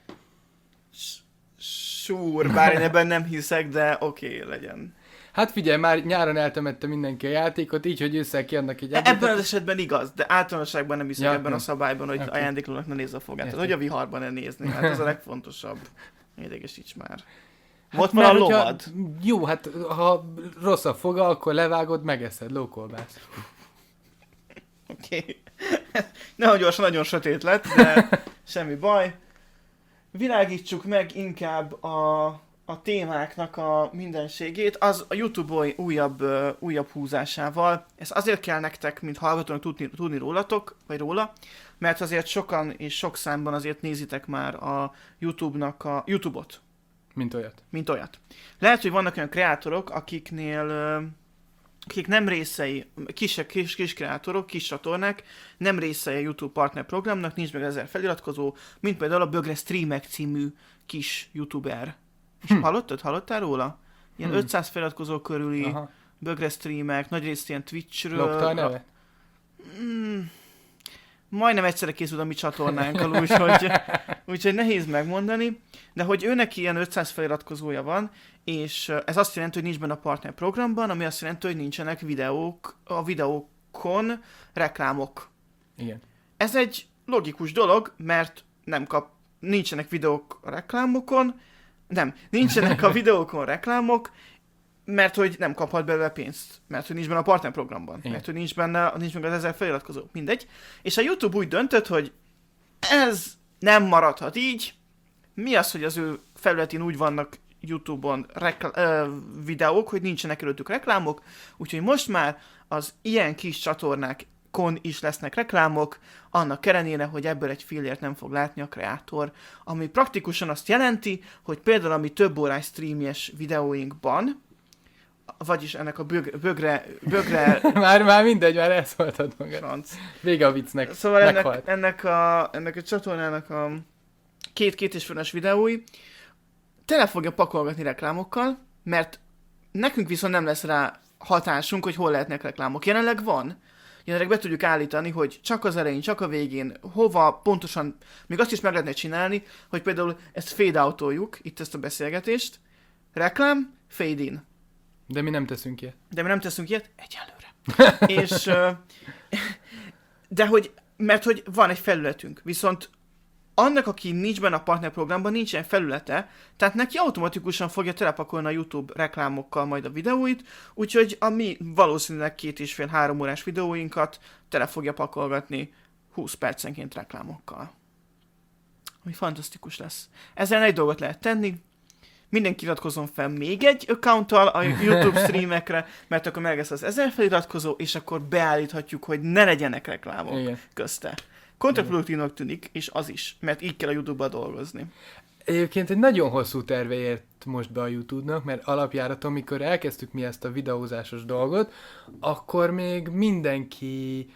[SPEAKER 1] Súr, bár én ebben nem hiszek, de oké, okay, legyen.
[SPEAKER 2] Hát figyelj, már nyáron eltemette mindenki a játékot, így, hogy ősszel kiadnak egy
[SPEAKER 1] ebben ebben az esetben igaz, de általánosságban nem hiszek
[SPEAKER 2] ja,
[SPEAKER 1] ebben
[SPEAKER 2] nem.
[SPEAKER 1] a szabályban, hogy
[SPEAKER 2] okay.
[SPEAKER 1] ajándéklónak ne nézze a fogát. Tehát, hogy a viharban ne nézni, hát ez a legfontosabb. Idegesíts már. Hát ott van a lovad.
[SPEAKER 2] Jó, hát ha rossz a foga, akkor levágod, megeszed, lókolbász.
[SPEAKER 1] Oké. Okay. Nagyon gyorsan, nagyon sötét lett, de semmi baj. Világítsuk meg inkább a, a témáknak a mindenségét, az a YouTube újabb, uh, újabb húzásával. Ez azért kell nektek, mint hallgatónak tudni, tudni rólatok, vagy róla, mert azért sokan és sok számban azért nézitek már a YouTube-nak a YouTube-ot.
[SPEAKER 2] Mint olyat.
[SPEAKER 1] Mint olyat. Lehet, hogy vannak olyan kreátorok, akiknél... Uh, akik nem részei, kis, kis, kis kreátorok, kis csatornák, nem részei a YouTube Partner programnak, nincs meg ezer feliratkozó, mint például a Bögre Streamek című kis youtuber. Hm. Hallottad? Hallottál róla? Ilyen hm. ötszáz feliratkozó körüli Aha. Bögre Streamek, nagyrészt ilyen Twitchről.
[SPEAKER 2] Lopta a neve?
[SPEAKER 1] Mm, majdnem egyszerre készült a mi csatornánkkal, úgyhogy, úgyhogy nehéz megmondani, de hogy őnek ilyen ötszáz feliratkozója van, és ez azt jelenti, hogy nincs benne a partner programban, ami azt jelenti, hogy nincsenek videók, a videókon reklámok.
[SPEAKER 2] Igen.
[SPEAKER 1] Ez egy logikus dolog, mert nem kap, nincsenek videók a reklámokon, nem, nincsenek a videókon reklámok, mert hogy nem kaphat belőle pénzt, mert hogy nincs benne a partner programban, Igen. mert hogy nincs benne, nincs meg az ezer feliratkozó, mindegy. És a YouTube úgy döntött, hogy ez nem maradhat így, mi az, hogy az ő felületén úgy vannak YouTube-on rekl- ö, videók, hogy nincsenek előttük reklámok, úgyhogy most már az ilyen kis csatornákon is lesznek reklámok, annak ellenére, hogy ebből egy fillért nem fog látni a kreátor, ami praktikusan azt jelenti, hogy például a mi több órás streamjes videóinkban, vagyis ennek a bög- bögre... bögre
[SPEAKER 2] már, már mindegy, már elszóltad magad.
[SPEAKER 1] Franc.
[SPEAKER 2] Vége a viccnek.
[SPEAKER 1] Szóval ennek, ennek, a, ennek a csatornának a két-két és fölös videói tele fogja pakolgatni reklámokkal, mert nekünk viszont nem lesz rá hatásunk, hogy hol lehetnek reklámok. Jelenleg van. Jelenleg be tudjuk állítani, hogy csak az elején, csak a végén, hova pontosan, még azt is meg lehetne csinálni, hogy például ezt fade-outoljuk, itt ezt a beszélgetést, reklám, fade in.
[SPEAKER 2] De mi nem teszünk ilyet.
[SPEAKER 1] De mi nem teszünk ilyet egyelőre. És, de hogy, mert hogy van egy felületünk, viszont annak, aki nincs benne a partnerprogramban, nincsen felülete, tehát neki automatikusan fogja telepakolni a YouTube reklámokkal majd a videóit, úgyhogy a mi valószínűleg két és fél három órás videóinkat tele fogja pakolgatni húsz percenként reklámokkal. Ami fantasztikus lesz. Ezzel egy dolgot lehet tenni, mindenki iratkozzon fel még egy accounttal a YouTube streamekre, mert akkor meg lesz az ezer feliratkozó, és akkor beállíthatjuk, hogy ne legyenek reklámok Igen. közte. Kontraproduktívnak tűnik, és az is, mert így kell a YouTube-ba dolgozni.
[SPEAKER 2] Egyébként egy nagyon hosszú terve ért most be a YouTube-nak, mert alapjáraton, amikor elkezdtük mi ezt a videózásos dolgot, akkor még mindenki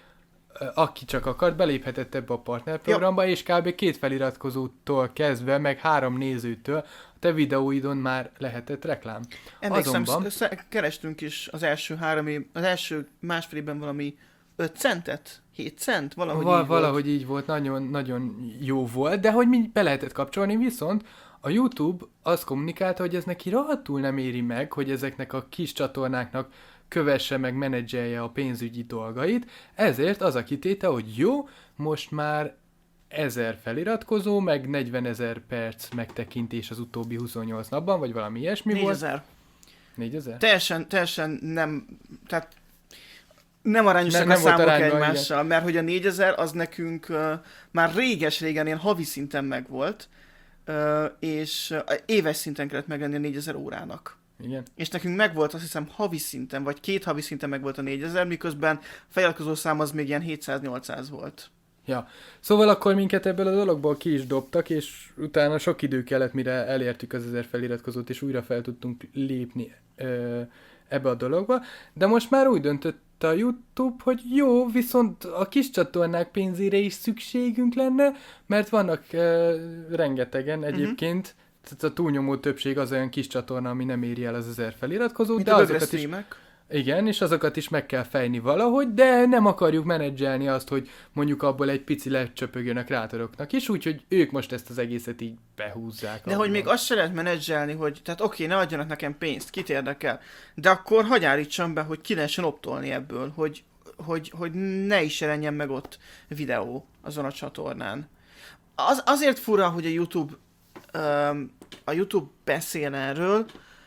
[SPEAKER 2] aki csak akart, beléphetett ebbe a partnerprogramba, ja. és kb. Két feliratkozótól kezdve, meg három nézőtől a te videóidon már lehetett reklám.
[SPEAKER 1] Emlékszem, Azonban... sz- kerestünk is az első három év, az első másfél évben valami öt centet? hét cent? Valahogy
[SPEAKER 2] Val-
[SPEAKER 1] így
[SPEAKER 2] valahogy
[SPEAKER 1] volt.
[SPEAKER 2] így volt, nagyon, nagyon jó volt, de hogy mi be lehetett kapcsolni, viszont a YouTube azt kommunikálta, hogy ez neki rohadtul nem éri meg, hogy ezeknek a kis csatornáknak kövesse meg, menedzselje a pénzügyi dolgait, ezért az a kitéte, hogy jó, most már ezer feliratkozó, meg negyvenezer perc megtekintés az utóbbi huszonnyolc napban, vagy valami ilyesmi volt.
[SPEAKER 1] négyezer.
[SPEAKER 2] négyezer?
[SPEAKER 1] Teljesen, teljesen nem, tehát nem arányosak
[SPEAKER 2] Nem-
[SPEAKER 1] a
[SPEAKER 2] nem volt
[SPEAKER 1] számok
[SPEAKER 2] arányban,
[SPEAKER 1] egymással, mert hogy a négyezer az nekünk uh, már réges-régen ilyen havi szinten megvolt, uh, és uh, éves szinten kellett meglenni a négyezer órának.
[SPEAKER 2] Igen.
[SPEAKER 1] És nekünk megvolt, azt hiszem, havi szinten, vagy két havi szinten megvolt a négyezer, miközben a feliratkozó szám az még ilyen hétszáz-nyolcszáz volt.
[SPEAKER 2] Ja. Szóval akkor minket ebből a dologból ki is dobtak, és utána sok idő kellett, mire elértük az ezer feliratkozót, és újra fel tudtunk lépni ö, ebbe a dologba. De most már úgy döntött a YouTube, hogy jó, viszont a kis csatornák pénzére is szükségünk lenne, mert vannak ö, rengetegen egyébként, uh-huh. tehát a túlnyomó többség az olyan kis csatorna, ami nem éri el az ezer feliratkozót,
[SPEAKER 1] Mint
[SPEAKER 2] de
[SPEAKER 1] a
[SPEAKER 2] azokat is...
[SPEAKER 1] streamek.
[SPEAKER 2] Igen, és azokat is meg kell fejni valahogy, de nem akarjuk menedzselni azt, hogy mondjuk abból egy pici lecsöpögjön a kreatoroknak is, úgyhogy ők most ezt az egészet így behúzzák.
[SPEAKER 1] De hogy még azt se lehet menedzselni, hogy tehát oké, ne adjanak nekem pénzt, kit érdekel, de akkor hagyj állítsam be, hogy ki lehessen optolni ebből, hogy, hogy, hogy ne is jelenjen meg ott videó azon a csatornán. Az, azért fura, hogy a YouTube, um, a YouTube beszél erről,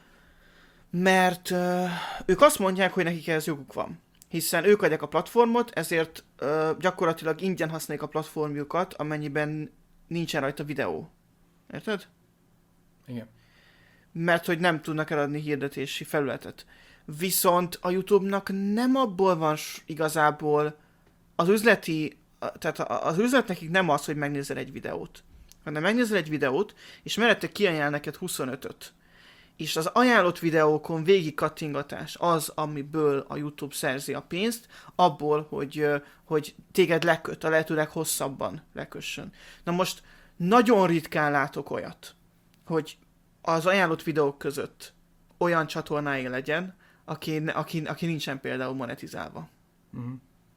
[SPEAKER 1] mert uh, ők azt mondják, hogy nekik ez joguk van. Hiszen ők adják a platformot, ezért uh, gyakorlatilag ingyen használják a platformjukat, amennyiben nincsen rajta videó. Érted?
[SPEAKER 2] Igen.
[SPEAKER 1] Mert hogy nem tudnak eladni hirdetési felületet. Viszont a YouTube-nak nem abból van igazából az üzleti, tehát az üzlet nekik nem az, hogy megnézel egy videót, hanem megnézel egy videót, és mellette kiajánl neked huszonötöt. És az ajánlott videókon végig kattingatás az, amiből a YouTube szerzi a pénzt, abból, hogy, hogy téged leköt, a lehető leghosszabban lekössön. Na most nagyon ritkán látok olyat, hogy az ajánlott videók között olyan csatornái legyen, aki, aki, aki nincsen például monetizálva.
[SPEAKER 2] Uh-huh.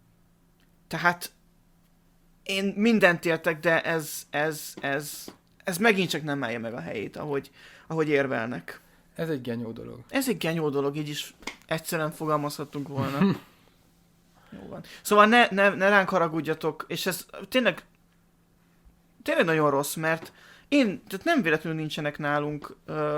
[SPEAKER 1] Tehát én mindent értek, de ez, ez, ez, ez megint csak nem állja meg a helyét, ahogy, ahogy érvelnek.
[SPEAKER 2] Ez egy genyó dolog.
[SPEAKER 1] Ez egy genyó dolog, így is egyszerűen fogalmazhattunk volna. Jó van. Szóval ne, ne, ne ránk haragudjatok, és ez tényleg tényleg nagyon rossz, mert én, tehát nem véletlenül nincsenek nálunk ö,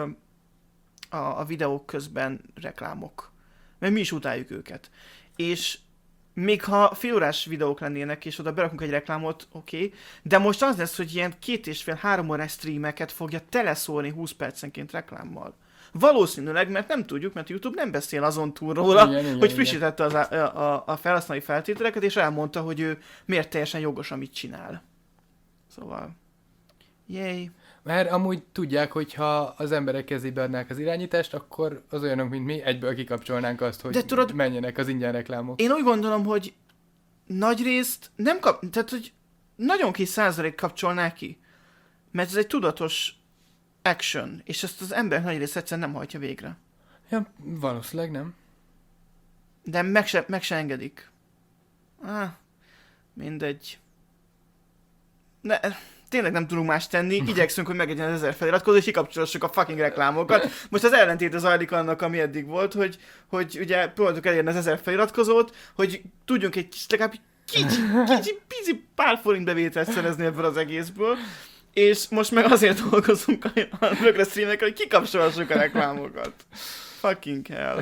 [SPEAKER 1] a, a videók közben reklámok. Mert mi is utáljuk őket. És még ha félórás videók lennének, és oda berakunk egy reklámot, oké, okay, de most az lesz, hogy ilyen két és fél, három órás streameket fogja teleszólni húsz percenként reklámmal. Valószínűleg, mert nem tudjuk, mert YouTube nem beszél azon túl róla, igen, igen, hogy frissítette az a, a, a felhasználói feltételeket, és elmondta, hogy ő miért teljesen jogos, amit csinál. Szóval, yay.
[SPEAKER 2] Mert amúgy tudják, hogy ha az emberek kezébe adnák az irányítást, akkor az olyanok, mint mi, egyből kikapcsolnánk azt, hogy tudod, menjenek az ingyen reklámok.
[SPEAKER 1] Én úgy gondolom, hogy nagy részt nem kap... Tehát, hogy nagyon kis százalék kapcsolná ki. Mert ez egy tudatos action, és ezt az ember nagy rész egyszerűen nem hajtja végre.
[SPEAKER 2] Ja, valószínűleg nem.
[SPEAKER 1] De meg se, meg se engedik. Ah, mindegy. Ne, tényleg nem tudunk más tenni, igyekszünk, hogy megegyen az ezer feliratkozó, és kikapcsolassuk a fucking reklámokat. Most az ellentéte zajlik annak, ami eddig volt, hogy, hogy ugye próbáltuk elérni az ezer feliratkozót, hogy tudjunk egy kis, legalább kicsi, kicsi, pici pár forint bevételt szerezni ebből az egészből, és most meg azért dolgozunk a mögre streamekkel, hogy kikapcsolassuk a reklámokat. Fucking hell.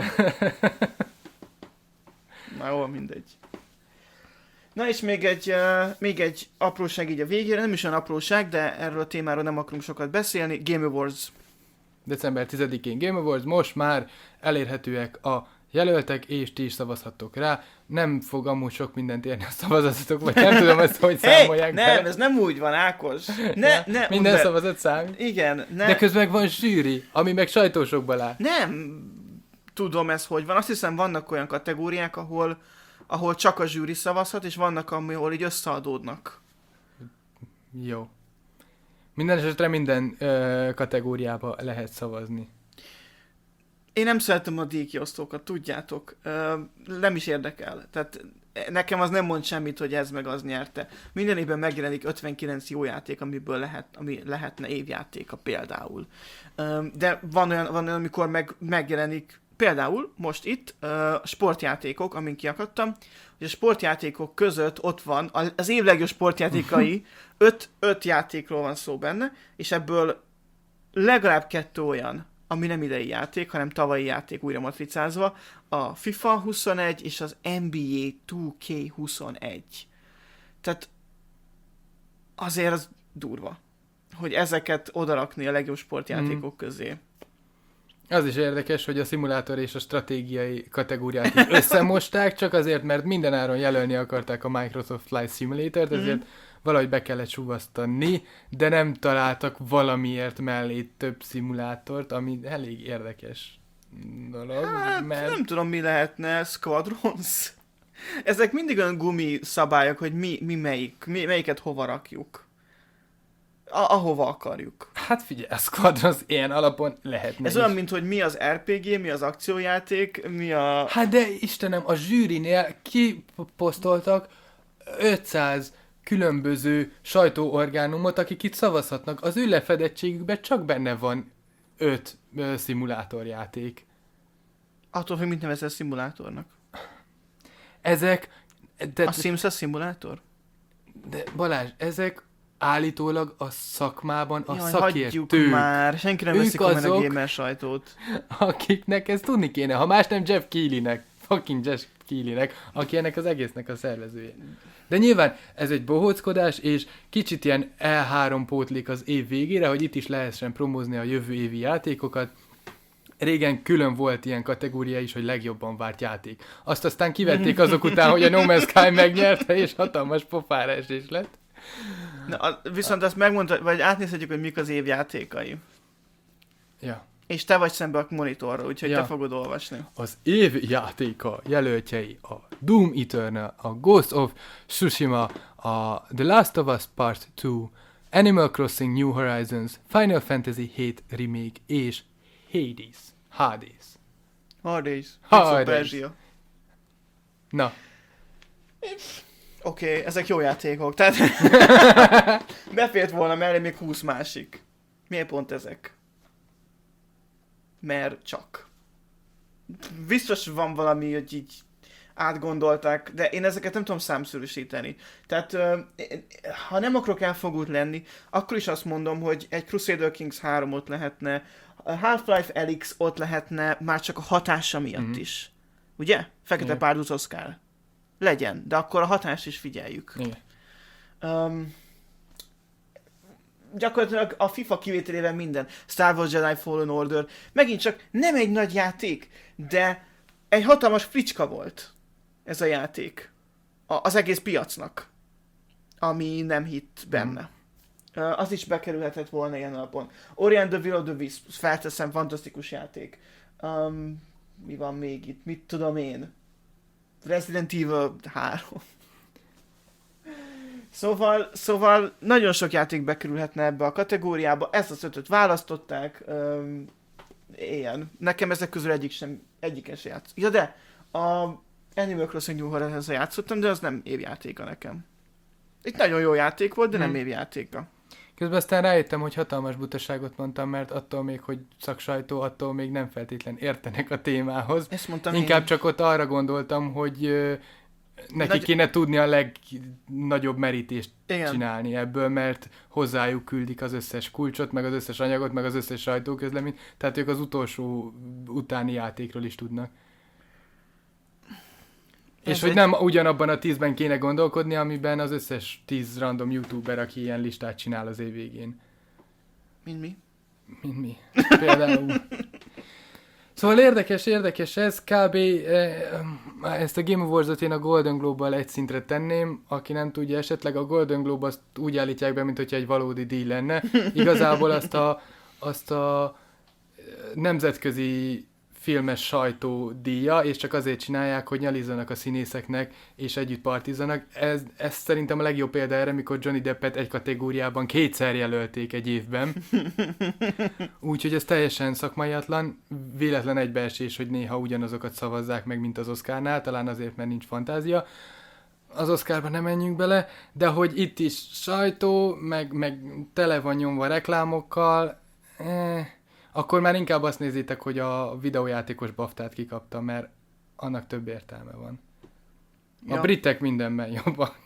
[SPEAKER 1] Na jó, mindegy. Na és még egy, uh, még egy apróság így a végére, nem is olyan apróság, de erről a témáról nem akarunk sokat beszélni. Game Awards.
[SPEAKER 2] december tizedikén Game Awards, most már elérhetőek a jelöltek, és ti is szavazhattok rá. Nem fog amúgy sok mindent érni a szavazatotok, vagy nem tudom ezt, hogy számolják.
[SPEAKER 1] Hey, nem, ez nem úgy van, Ákos. Ne,
[SPEAKER 2] ja,
[SPEAKER 1] ne,
[SPEAKER 2] minden
[SPEAKER 1] de...
[SPEAKER 2] szavazat számít.
[SPEAKER 1] Igen. Ne...
[SPEAKER 2] De közben van zsűri, ami meg sajtósokból áll.
[SPEAKER 1] Nem tudom ez hogy van. Azt hiszem vannak olyan kategóriák, ahol ahol csak a zsűri szavazhat, és vannak, ahol így összeadódnak.
[SPEAKER 2] Jó. Minden esetre minden ö, kategóriába lehet szavazni.
[SPEAKER 1] Én nem szeretem a díjkiosztókat, tudjátok. Ö, nem is érdekel. Tehát nekem az nem mond semmit, hogy ez meg az nyerte. Minden évben megjelenik ötvenkilenc jó játék, amiből lehet, ami lehetne évjátéka például. Ö, de van olyan, van olyan, amikor meg, megjelenik például most itt ö, sportjátékok, amin kiakadtam, hogy a sportjátékok között ott van az év legjobb sportjátékai, öt, öt játékról van szó benne, és ebből legalább kettő olyan, ami nem idei játék, hanem tavalyi játék újra matricázva, a FIFA huszonegy és az en bé á two K huszonegy. Tehát azért az durva, hogy ezeket odarakni a legjobb sportjátékok mm. közé.
[SPEAKER 2] Az is érdekes, hogy a szimulátor és a stratégiai kategóriát is összemosták, csak azért, mert mindenáron jelölni akarták a Microsoft Flight Simulator-t, ezért mm. valahogy be kellett sugasztani, de nem találtak valamiért mellé több szimulátort, ami elég érdekes dolog.
[SPEAKER 1] Hát,
[SPEAKER 2] mert...
[SPEAKER 1] nem tudom, mi lehetne, Squadrons? Ezek mindig olyan gumi szabályok, hogy mi, mi melyik, mi, melyiket hova rakjuk. A- ahova akarjuk.
[SPEAKER 2] Hát figyelj, a Squadrons ilyen alapon lehetne
[SPEAKER 1] Ez
[SPEAKER 2] is.
[SPEAKER 1] olyan, mint hogy mi az er pé gé, mi az akciójáték, mi a...
[SPEAKER 2] Hát de Istenem, a zsűrinél kiposztoltak ötszáz különböző sajtóorgánumot, akik itt szavazhatnak. Az ő lefedettségükben csak benne van öt ö, szimulátorjáték.
[SPEAKER 1] Attól, hogy mit nevezel szimulátornak.
[SPEAKER 2] Ezek... De,
[SPEAKER 1] A Sims a szimulátor?
[SPEAKER 2] de Balázs, ezek állítólag a szakmában a
[SPEAKER 1] Jaj,
[SPEAKER 2] szakértők,
[SPEAKER 1] hagyjuk már, senki nem
[SPEAKER 2] Ők
[SPEAKER 1] veszik komolyan a
[SPEAKER 2] azok-
[SPEAKER 1] gamer sajtót.
[SPEAKER 2] akiknek ezt tudni kéne, ha más nem Jeff Keighley-nek, fucking Jeff Keighley-nek, aki ennek az egésznek a szervezője. De nyilván ez egy bohóckodás, és kicsit ilyen E három pótlik az év végére, hogy itt is lehessen promózni a jövő évi játékokat. Régen külön volt ilyen kategória is, hogy legjobban várt játék. Azt aztán kivették azok után, hogy a No Man's Sky megnyerte, és hatalmas pofára esés lett.
[SPEAKER 1] Na, a, viszont azt megmondta, vagy átnézhetjük, hogy mik az év játékai.
[SPEAKER 2] Ja.
[SPEAKER 1] És te vagy szembe a monitorra, úgyhogy
[SPEAKER 2] Ja.
[SPEAKER 1] te fogod olvasni.
[SPEAKER 2] Az év játéka jelöltjei a Doom Eternal, a Ghost of Tsushima, a The Last of Us Part two, Animal Crossing New Horizons, Final Fantasy eight Remake és Hades. Hades.
[SPEAKER 1] Hades.
[SPEAKER 2] Hades.
[SPEAKER 1] Perzsia.
[SPEAKER 2] Na,
[SPEAKER 1] Oké, okay, ezek jó játékok, tehát befért volna mellé még húsz másik. Miért pont ezek? Mert csak. Biztos van valami, hogy így átgondolták, de én ezeket nem tudom számszerűsíteni. Tehát ö, ha nem akarok elfogult lenni, akkor is azt mondom, hogy egy Crusader Kings három ott lehetne, a Half-Life Alyx ott lehetne, már csak a hatása miatt
[SPEAKER 2] Mhm.
[SPEAKER 1] is. Ugye? Fekete
[SPEAKER 2] Igen.
[SPEAKER 1] párduc Oscar. Legyen, de akkor a hatást is figyeljük.
[SPEAKER 2] igen.
[SPEAKER 1] Um, gyakorlatilag a FIFA kivételével minden. Star Wars Jedi Fallen Order. Megint csak nem egy nagy játék, de egy hatalmas fricska volt ez a játék. A, az egész piacnak. Ami nem hitt benne. Uh, az is bekerülhetett volna ilyen alapon. Ori and the Will of the Wisps, felteszem, fantasztikus játék. Um, mi van még itt? Mit tudom én? Resident Evil három. Szóval, szóval nagyon sok játék bekerülhetne ebbe a kategóriába, ezt az ötöt választották, um, ilyen. Nekem ezek közül egyik sem, egyiken se játsz. Ja de, a Animal Crossing New Horizons-a játszottam, de az nem évjátéka nekem. Itt nagyon jó játék volt, de nem
[SPEAKER 2] Hmm.
[SPEAKER 1] évjátéka.
[SPEAKER 2] Közben aztán rájöttem, hogy hatalmas butaságot mondtam, mert attól még, hogy szaksajtó, attól még nem feltétlen értenek a témához.
[SPEAKER 1] Ezt mondtam
[SPEAKER 2] Inkább
[SPEAKER 1] én.
[SPEAKER 2] csak ott arra gondoltam, hogy ö, neki
[SPEAKER 1] Nagy-
[SPEAKER 2] kéne tudni a legnagyobb merítést
[SPEAKER 1] Igen.
[SPEAKER 2] csinálni ebből, mert hozzájuk küldik az összes kulcsot, meg az összes anyagot, meg az összes sajtóközleményt, tehát ők az utolsó utáni játékról is tudnak.
[SPEAKER 1] Ez
[SPEAKER 2] És hogy
[SPEAKER 1] egy-
[SPEAKER 2] nem ugyanabban a tízben kéne gondolkodni, amiben az összes tíz random youtuber, aki ilyen listát csinál az év végén.
[SPEAKER 1] Mint mi?
[SPEAKER 2] Mint mi. Például. Szóval érdekes, érdekes ez. Kb. Eh, ezt a Game Awards-ot én a Golden Globe-bal egy szintre tenném. Aki nem tudja, esetleg a Golden Globe azt úgy állítják be, mint hogyha egy valódi díj lenne. Igazából azt a, azt a nemzetközi filmes sajtó díja, és csak azért csinálják, hogy nyalizzanak a színészeknek, és együtt partizzanak. Ez, ez szerintem a legjobb példa erre, mikor Johnny Deppet egy kategóriában kétszer jelölték egy évben. Úgyhogy ez teljesen szakmaiatlan, véletlen egybeesés, hogy néha ugyanazokat szavazzák meg, mint az Oscarnál, talán azért, mert nincs fantázia. Az Oscarba nem menjünk bele, de hogy itt is sajtó, meg, meg tele van nyomva reklámokkal, eh, akkor már inkább azt nézitek, hogy a videójátékos baftát kikapta, mert annak több értelme van. A
[SPEAKER 1] ja.
[SPEAKER 2] britek mindenben jobban.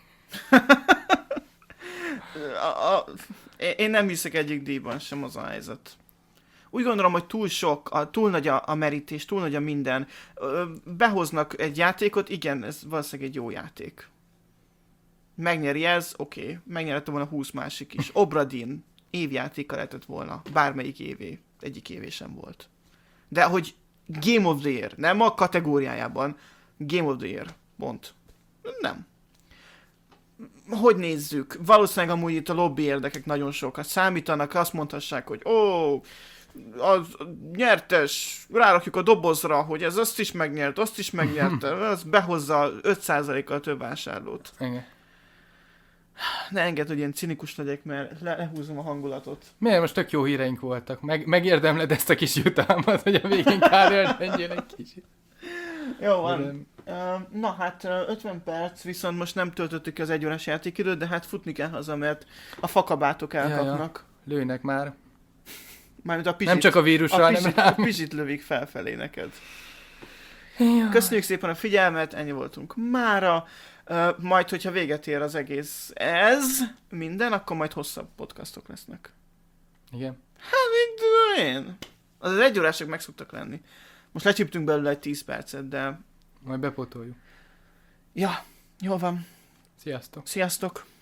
[SPEAKER 1] a, a, én nem hiszek egyik díjban sem, az a helyzet. Úgy gondolom, hogy túl sok, a, túl nagy a, a merítés, túl nagy a minden. Ö, behoznak egy játékot, igen, ez valószínűleg egy jó játék. Megnyeri ez, oké. Okay. Megnyerette volna húsz másik is. Obra Dinn évjátéka lehetett volna. Bármelyik évé. Egyik évé sem volt. De hogy Game of the Year, nem a kategóriájában. Game of the Year. Pont. Nem. Hogy nézzük? Valószínűleg amúgy itt a lobby érdekek nagyon sokat számítanak. Azt mondhassák, hogy ó, az nyertes, rárakjuk a dobozra, hogy ez azt is megnyert, azt is megnyerte. Az behozza öt százalékkal több vásárlót.
[SPEAKER 2] Igen.
[SPEAKER 1] Ne engedd, hogy ilyen cinikus legyek, mert le- lehúzom a hangulatot.
[SPEAKER 2] Miért most tök jó híreink voltak? Meg, megérdemled ezt a kis jutalmat, hogy a végén kárőrendjél egy kicsit.
[SPEAKER 1] Jó van. Uh, na hát ötven perc, viszont most nem töltöttük ki az egy órás játékidőt, de hát futni kell haza, mert a fakabátok elkapnak.
[SPEAKER 2] Ja, ja. Lőnek már.
[SPEAKER 1] Mármint a pizsit,
[SPEAKER 2] nem csak a vírusra,
[SPEAKER 1] a pizsit,
[SPEAKER 2] hanem
[SPEAKER 1] a
[SPEAKER 2] rám.
[SPEAKER 1] pizsit lövik felfelé neked.
[SPEAKER 2] Ja.
[SPEAKER 1] Köszönjük szépen a figyelmet, ennyi voltunk mára. Uh, majd, hogyha véget ér az egész ez, minden, akkor majd hosszabb podcastok lesznek.
[SPEAKER 2] Igen.
[SPEAKER 1] Hát, mit tudom én? Az az egy órások meg szoktak lenni. Most lecsíptünk belőle egy tíz percet, de...
[SPEAKER 2] Majd bepótoljuk.
[SPEAKER 1] Ja, jól van.
[SPEAKER 2] Sziasztok.
[SPEAKER 1] Sziasztok!